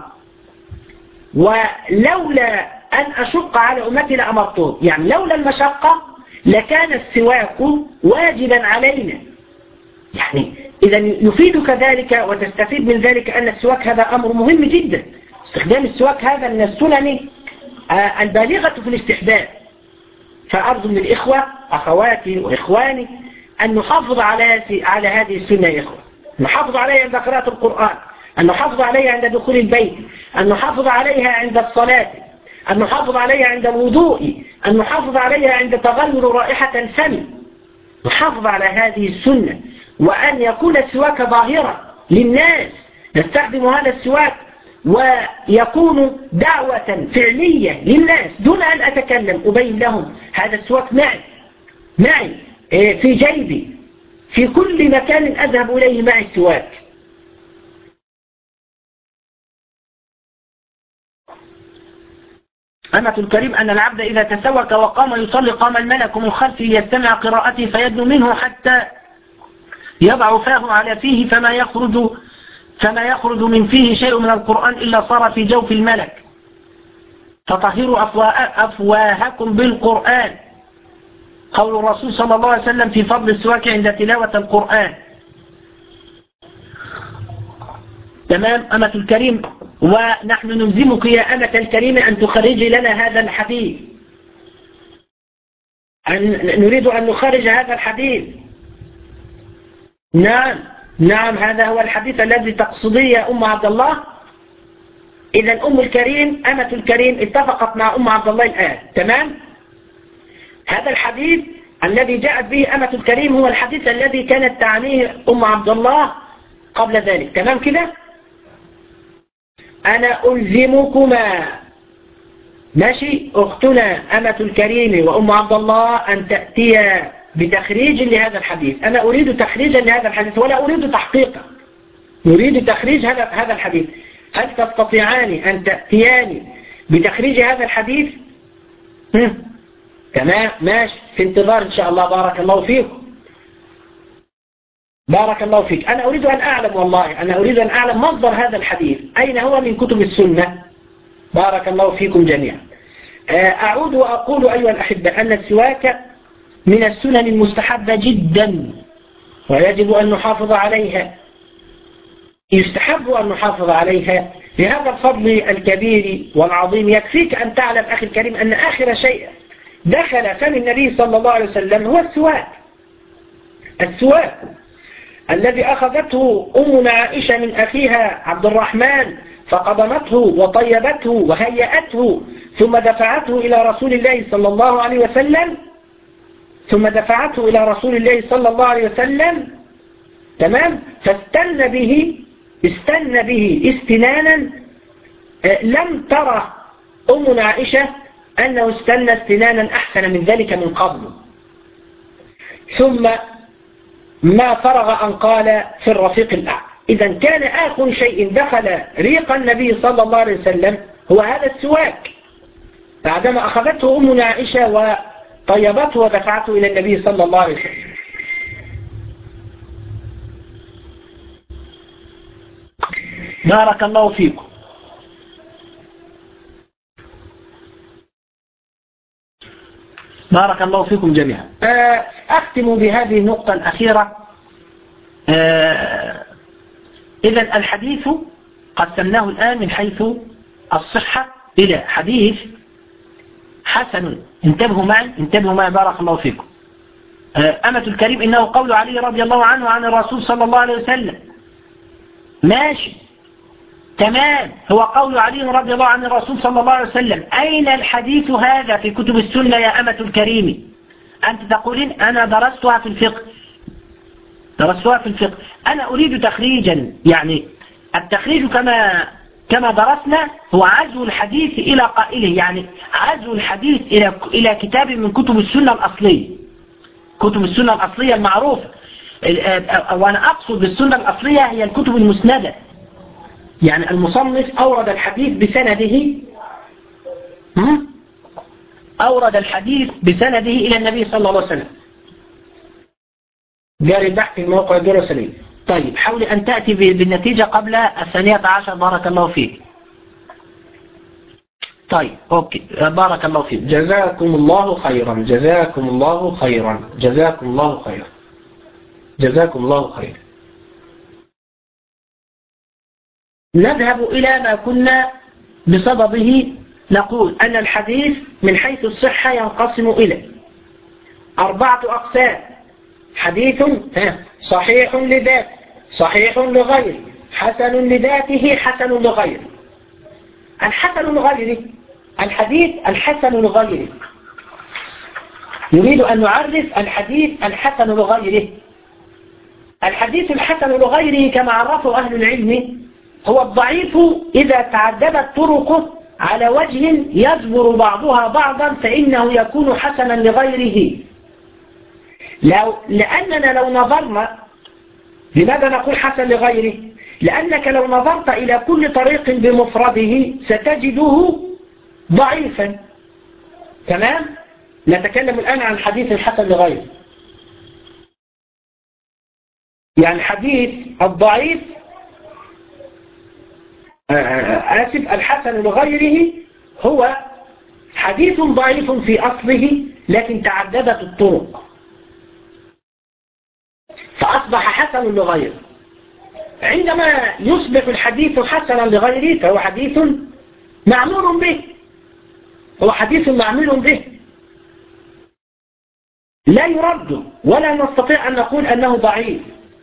ولولا أن أشق على أمتي لأمرتهم، يعني لولا المشقة لكان السواك واجبا علينا. يعني إذا يفيدك ذلك وتستفيد من ذلك أن السواك هذا أمر مهم جدا. استخدام السواك هذا من السنن البالغة في الاستحباب. فأرجو من الإخوة أخواتي وإخواني أن نحافظ على على هذه السنة يا إخوة، نحافظ عليها عند قراءة القرآن، أن نحافظ عليها عند دخول البيت، أن نحافظ عليها عند الصلاة، أن نحافظ عليها عند الوضوء، أن نحافظ عليها عند تغير رائحة الفم. نحافظ على هذه السنة، وأن يكون السواك ظاهرا للناس، نستخدم هذا السواك ويكون دعوة فعلية للناس دون أن أتكلم، أبين لهم هذا السواك معي معي في جيبي، في كل مكان أذهب إليه معي السواك. أمة الكريم أن العبد إذا تسوك وقام يصلي قام الملك من خلفه يستمع قراءته فيدنو منه حتى يضع فاه على فيه فما يخرج فما يخرج من فيه شيء من القرآن إلا صار في جوف الملك. فطهروا أفواهكم بالقرآن. قول الرسول صلى الله عليه وسلم في فضل السواك عند تلاوة القرآن. تمام أمة الكريم. ونحن نلزمك يا أمة الكريم أن تخرجي لنا هذا الحديث، أن نريد أن نخرج هذا الحديث. نعم نعم هذا هو الحديث الذي تقصديه يا أم عبد الله. إذا أم الكريم أمة الكريم اتفقت مع أم عبد الله الآن. تمام. هذا الحديث الذي جاءت به أمة الكريم هو الحديث الذي كانت تعنيه أم عبد الله قبل ذلك. تمام كده؟ أنا ألزمكما ماشي أختنا أمة الكريم وأم عبد الله أن تأتي بتخريج لهذا الحديث. أنا أريد تخريجا لهذا الحديث ولا أريد تحقيقا، نريد تخريج هذا هذا الحديث. هل تستطيعان أن تأتيان بتخريج هذا الحديث؟ هم. تمام ماشي، في انتظار إن شاء الله. بارك الله فيكم، بارك الله فيك. أنا أريد أن أعلم، والله أنا أريد أن أعلم مصدر هذا الحديث أين هو من كتب السنة. بارك الله فيكم جميعا. أعود وأقول أيها الأحبة أن السواك من السنن المستحبة جدا ويجب أن نحافظ عليها، يستحب أن نحافظ عليها لهذا الفضل الكبير والعظيم. يكفيك أن تعلم أخي الكريم أن آخر شيء دخل فم النبي صلى الله عليه وسلم هو السواك. السواك الذي أخذته أمنا عائشة من أخيها عبد الرحمن فقضمته وطيبته وهيأته ثم دفعته إلى رسول الله صلى الله عليه وسلم ثم دفعته إلى رسول الله صلى الله عليه وسلم. تمام. فاستن به استن به استنانا لم ترى أمنا عائشة أنه استنى استنانا أحسن من ذلك من قبل. ثم ما فرغ أن قال في الرفيق الأعلى. إذا كان آخر شيء دخل ريق النبي صلى الله عليه وسلم هو هذا السواك بعدما أخذته أمنا عائشة وطيبته ودفعته إلى النبي صلى الله عليه وسلم. بارك الله فيكم. بارك الله فيكم جميعا. أختم بهذه النقطة الأخيرة. إذا الحديث قسمناه الآن من حيث الصحة إلى حديث حسن. انتبهوا معي انتبهوا معي بارك الله فيكم. أمة الكريم إنه قول علي رضي الله عنه عن الرسول صلى الله عليه وسلم. ماشي تمام، هو قول علي رضي الله عن الرسول صلى الله عليه وسلم. أين الحديث هذا في كتب السنة يا أمة الكريم؟ أنت تقولين أنا درستها في الفقه درستها في الفقه أنا أريد تخريجا. يعني التخريج كما كما درسنا هو عزو الحديث إلى قائله، يعني عزو الحديث إلى إلى كتاب من كتب السنة الأصلية، كتب السنة الأصلية المعروفة. وأنا أقصد بالسنة الأصلية هي الكتب المسندة، يعني المصنف أورد الحديث بسنده أورد الحديث بسنده إلى النبي صلى الله عليه وسلم. جاري البحث في موقع الدورة السليم. طيب حاولي أن تأتي بالنتيجة قبل الثانية عشر. بارك الله فيك. طيب أوكي بارك الله فيك. جزاكم الله خيرا جزاكم الله خيرا جزاكم الله خيرا جزاكم الله خيرا. نذهب إلى ما كنا بصدده. نقول أن الحديث من حيث الصحة ينقسم إلى أربعة أقسام. حديث صحيح لذاته، صحيح لغيره، حسن لذاته، حسن لغيره. الحسن لغيره الحديث الحسن لغيره. نريد أن نعرف الحديث الحسن لغيره. الحديث الحسن لغيره كما عرفه أهل العلم هو الضعيف إذا تعددت طرقه على وجه يجبر بعضها بعضا فإنه يكون حسنا لغيره. لو لأننا لو نظرنا، لماذا نقول حسن لغيره؟ لأنك لو نظرت إلى كل طريق بمفرده ستجده ضعيفا. تمام؟ نتكلم الآن عن الحديث الحسن لغيره. يعني حديث الضعيف آسف الحسن لغيره هو حديث ضعيف في أصله لكن تعددت الطرق فأصبح حسن لغيره. عندما يصبح الحديث حسنا لغيره فهو حديث معمول به، هو حديث معمول به لا يرد ولا نستطيع أن نقول أنه ضعيف.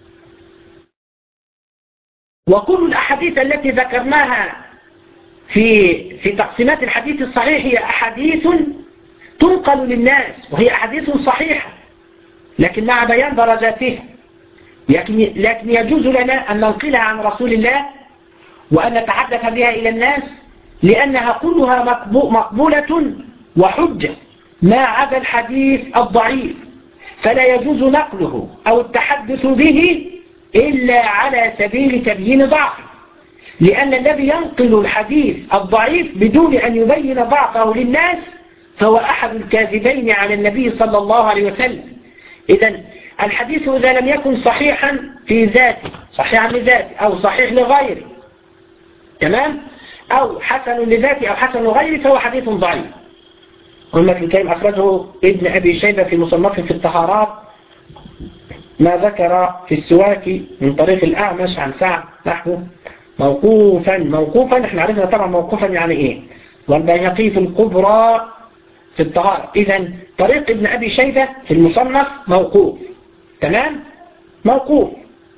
وكل الأحاديث التي ذكرناها في في تقسيمات الحديث الصحيح هي أحاديث تنقل للناس وهي أحاديث صحيحة لكن مع بيان درجاتها، لكن لكن يجوز لنا أن ننقلها عن رسول الله وأن نتحدث بها إلى الناس لأنها كلها مقبولة وحجة ما عدا الحديث الضعيف، فلا يجوز نقله أو التحدث به إلا على سبيل تبيين ضعفه، لأن الذي ينقل الحديث الضعيف بدون أن يبين ضعفه للناس فهو أحد الكاذبين على النبي صلى الله عليه وسلم. إذن الحديث إذا لم يكن صحيحا في ذاته، صحيحا لذاته أو صحيح لغيره، تمام، أو حسن لذاته أو حسن لغيره، فهو حديث ضعيف. أمة الكريم أخرجه ابن أبي شيبة في مصنفه في الطهارات ما ذكر في السواك من طريق الأعمش عن سعد نحوه موقوفا. موقوفا احنا عرفنا طبعا موقوفا يعني ايه، والبيهقي في الكبرى في الطهارة. إذن طريق ابن أبي شيبة في المصنف موقوف، تمام، موقوف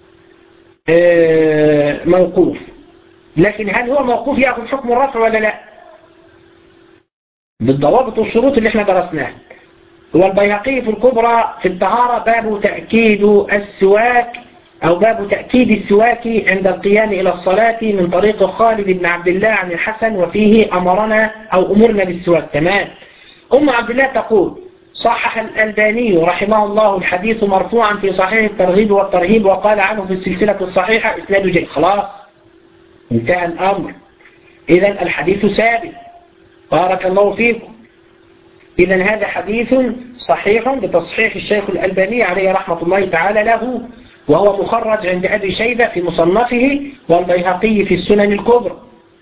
اه موقوف. لكن هل هو موقوف يأخذ حكم الرفع ولا لا؟ بالضوابط والشروط اللي احنا درسناها. هو البيهقي في الكبرى في الطهارة باب تأكيد السواك أو باب تأكيد السواك عند القيام إلى الصلاة من طريق خالد بن عبد الله عن الحسن، وفيه أمرنا أو أمرنا بالسواك، تمام. أم عبد الله تقول صحح الألباني رحمه الله الحديث مرفوعا في صحيح الترغيب والترهيب وقال عنه في السلسلة الصحيحة إسناد جيد. خلاص انتهى الأمر، إذن الحديث ثابت، بارك الله فيكم. إذن هذا حديث صحيح بتصحيح الشيخ الألباني عليه رحمة الله تعالى له، وهو مخرج عند أبي شيبة في مصنفه والبيهقي في السنن الكبرى،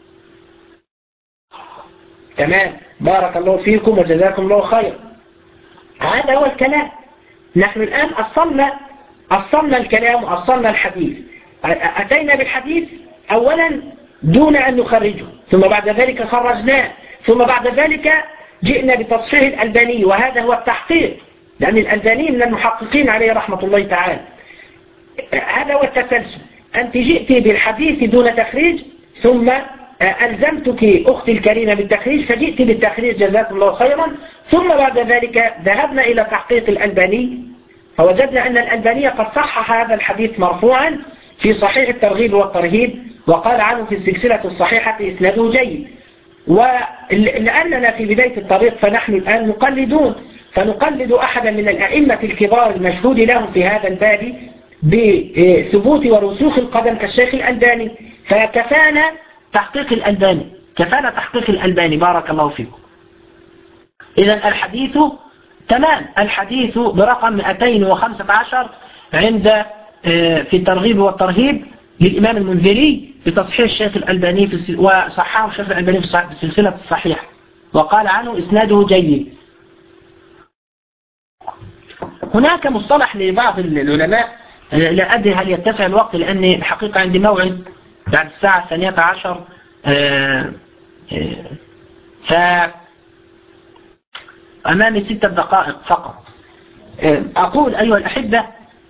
تمام، بارك الله فيكم وجزاكم الله خير. هذا هو الكلام. نحن الآن أصلنا أصلنا الكلام وأصلنا الحديث. أتينا بالحديث أولا دون أن نخرجه، ثم بعد ذلك خرجناه، ثم بعد ذلك جئنا بتصحيح الألباني، وهذا هو التحقيق، لأن الألباني من المحققين عليه رحمة الله تعالى. هذا هو التسلسل. أنت جئت بالحديث دون تخريج، ثم ألزمتك أختي الكريمة بالتخريج فجئت بالتخريج، جزاكم الله خيرا. ثم بعد ذلك ذهبنا إلى تحقيق الألباني فوجدنا أن الألباني قد صحح هذا الحديث مرفوعا في صحيح الترغيب والترهيب وقال عنه في السلسلة الصحيحة إسناده جيد. ولأننا في بداية الطريق فنحن الآن مقلدون، فنقلد أحدا من الأئمة الكبار المشهود لهم في هذا الباب بثبوت ورسوخ القدم كالشيخ الألباني، فكفانا تحقيق الألباني، كفانا تحقيق الألباني، بارك الله فيكم. إذن الحديث تمام، الحديث برقم مئتين وخمسة عشر عند في الترغيب والترهيب للإمام المنذري بتصحيح الشيخ الألباني في وصححه الشيخ الألباني في السلسلة الصحيحة وقال عنه إسناده جيد. هناك مصطلح لبعض العلماء لا أدري هل يتسع الوقت، لأن الحقيقة عندي موعد بعد الساعة الثانية عشر، فأمامي ستة دقائق فقط. أقول أيها الأحبة،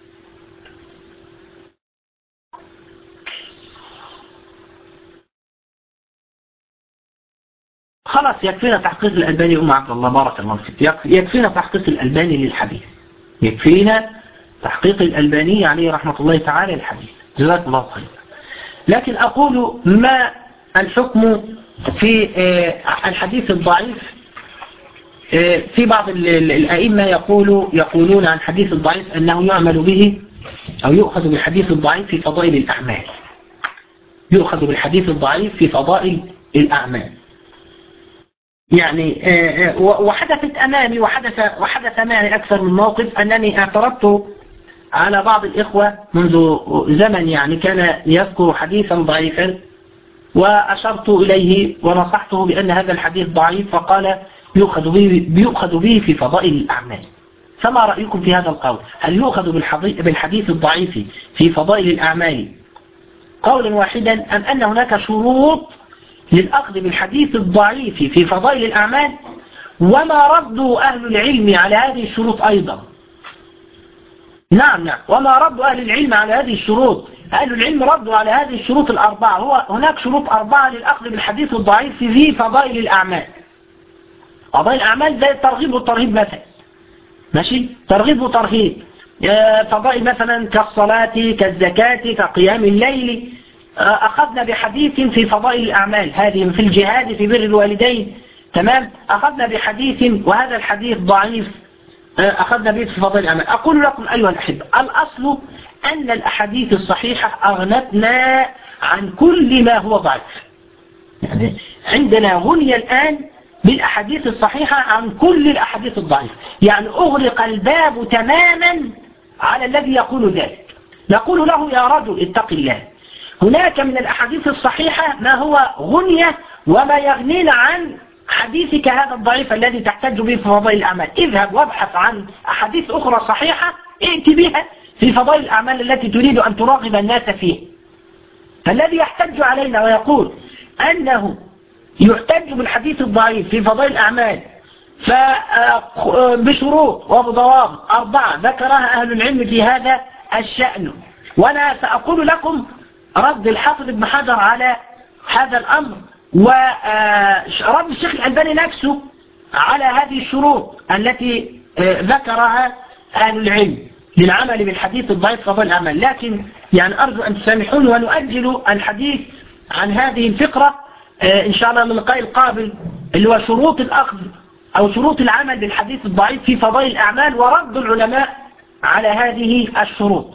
خلاص يكفينا تحقيق الألباني أم عبد الله، بارك الله فيك، يكفينا تحقيق الألباني للحديث، يكفينا تحقيق الألباني عليه رحمة الله تعالى للحديث، جزاك الله خير. لكن أقول ما الحكم في الحديث الضعيف؟ في بعض الأئمة يقولوا يقولون عن الحديث الضعيف أنه يعمل به أو يؤخذ بالحديث الضعيف في فضائل الأعمال، يؤخذ بالحديث الضعيف في فضائل الأعمال. يعني وحدثت أمامي وحدث وحدث معي أكثر من موقف أنني اعترضت على بعض الإخوة منذ زمن، يعني كان يذكر حديثا ضعيفا وأشرت إليه ونصحته بأن هذا الحديث ضعيف، فقال يؤخذ به, بيؤخذ به في فضائل الأعمال. فما رأيكم في هذا القول؟ هل يؤخذ بالحديث الضعيف في فضائل الأعمال قولا واحدا، أم أن هناك شروط للأخذ بالحديث الضعيف في فضائل الأعمال وما ردوا أهل العلم على هذه الشروط أيضا؟ نعم نعم وما ردوا أهل العلم على هذه الشروط، أهل العلم ردوا على هذه الشروط الأربعة. هو هناك شروط أربعة للأخذ بالحديث الضعيف في فضائل الأعمال. فضائل الأعمال زي الترغيب والترهيب مثلا، ماشي، ترغيب وترهيب. فضائل مثلا كالصلاة كالزكاة كقيام الليل. أخذنا بحديث في فضائل الأعمال هذه في الجهاد في بر الوالدين، تمام، أخذنا بحديث وهذا الحديث ضعيف أخذنا به في فضائل الأعمال. أقول لكم أيها الأحبة، الأصل أن الأحاديث الصحيحة أغنتنا عن كل ما هو ضعيف. يعني عندنا غنية الآن بالأحاديث الصحيحة عن كل الأحاديث الضعيفة، يعني أغلق الباب تماما على الذي يقول ذلك. نقول له يا رجل اتق الله، هناك من الأحاديث الصحيحة ما هو غنية وما يغنينا عن حديثك هذا الضعيف الذي تحتج به في فضائل الأعمال. اذهب وابحث عن أحاديث أخرى صحيحة ائت بها في فضائل الأعمال التي تريد أن تراغب الناس فيه. فالذي يحتج علينا ويقول أنه يحتج بالحديث الضعيف في فضائل الأعمال بشروط وبضوابط أربعة ذكرها أهل العلم في هذا الشأن، وأنا سأقول لكم رد الحافظ ابن حجر على هذا الأمر ورد الشيخ الألباني نفسه على هذه الشروط التي ذكرها أهل العلم للعمل بالحديث الضعيف في فضائل الأعمال. لكن يعني أرجو أن تسامحوني ونؤجل الحديث عن هذه الفقرة إن شاء الله للقاء القابل، اللي هو شروط الأخذ أو شروط العمل بالحديث الضعيف في فضائل الأعمال ورد العلماء على هذه الشروط.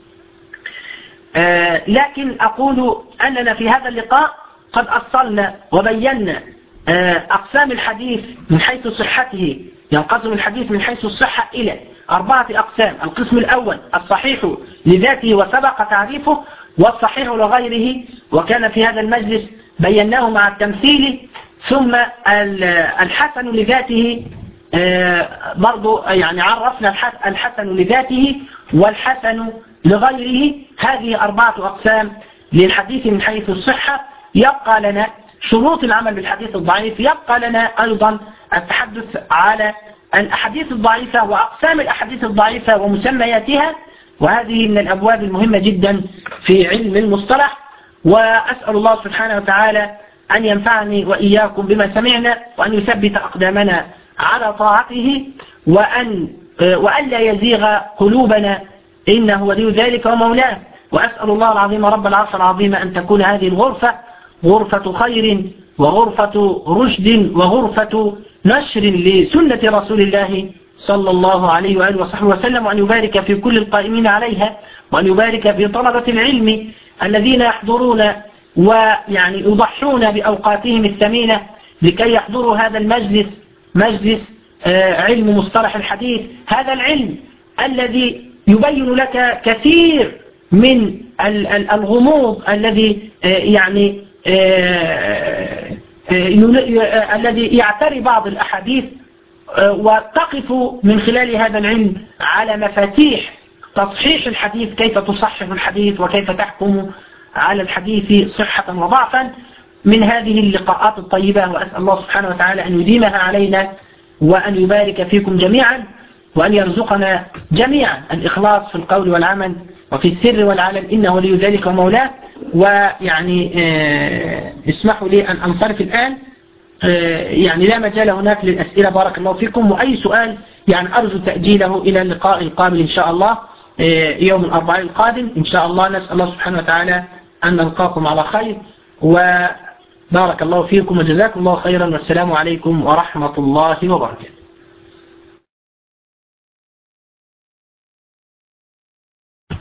لكن أقول أننا في هذا اللقاء قد أصلنا وبينا أقسام الحديث من حيث صحته. ينقسم الحديث من حيث الصحة إلى أربعة أقسام. القسم الأول الصحيح لذاته وسبق تعريفه، والصحيح لغيره، وكان في هذا المجلس بيناه مع التمثيل. ثم الحسن لذاته برضو يعني عرفنا الحسن لذاته والحسن لغيره. هذه أربعة أقسام للحديث من حيث الصحة. يبقى لنا شروط العمل بالحديث الضعيف، يبقى لنا أيضا التحدث على الأحاديث الضعيفة وأقسام الأحاديث الضعيفة ومسمياتها، وهذه من الأبواب المهمة جدا في علم المصطلح. وأسأل الله سبحانه وتعالى أن ينفعني وإياكم بما سمعنا، وأن يثبت أقدامنا على طاعته، وأن وأن لا يزيغ قلوبنا، إنه ولي ذلك ومولاه. وأسأل الله العظيم رب العرش العظيم أن تكون هذه الغرفة غرفة خير وغرفة رشد وغرفة نشر لسنة رسول الله صلى الله عليه وآله وصحبه وسلم، وأن يبارك في كل القائمين عليها، وأن يبارك في طلبة العلم الذين يحضرون ويعني يضحون بأوقاتهم الثمينة لكي يحضروا هذا المجلس، مجلس علم مصطلح الحديث. هذا العلم الذي يبين لك كثير من الغموض الذي يعني الذي يعتري بعض الأحاديث، وتقف من خلال هذا العلم على مفاتيح تصحيح الحديث، كيف تصحح الحديث وكيف تحكم على الحديث صحة وضعفا، من هذه اللقاءات الطيبة. وأسأل الله سبحانه وتعالى أن يديمها علينا، وأن يبارك فيكم جميعا، وأن يرزقنا جميعا الإخلاص في القول والعمل وفي السر والعلن، إنه ولي ذلك ومولاه. ويعني آه اسمحوا لي أن أنصرف الآن، آه يعني لا مجال هناك للأسئلة. بارك الله فيكم. وأي سؤال يعني أرجو تأجيله إلى اللقاء القابل إن شاء الله، آه يوم الأربعاء القادم إن شاء الله. نسأل الله سبحانه وتعالى أن نلقاكم على خير، وبارك الله فيكم وجزاكم الله خيرا، والسلام عليكم ورحمة الله وبركاته.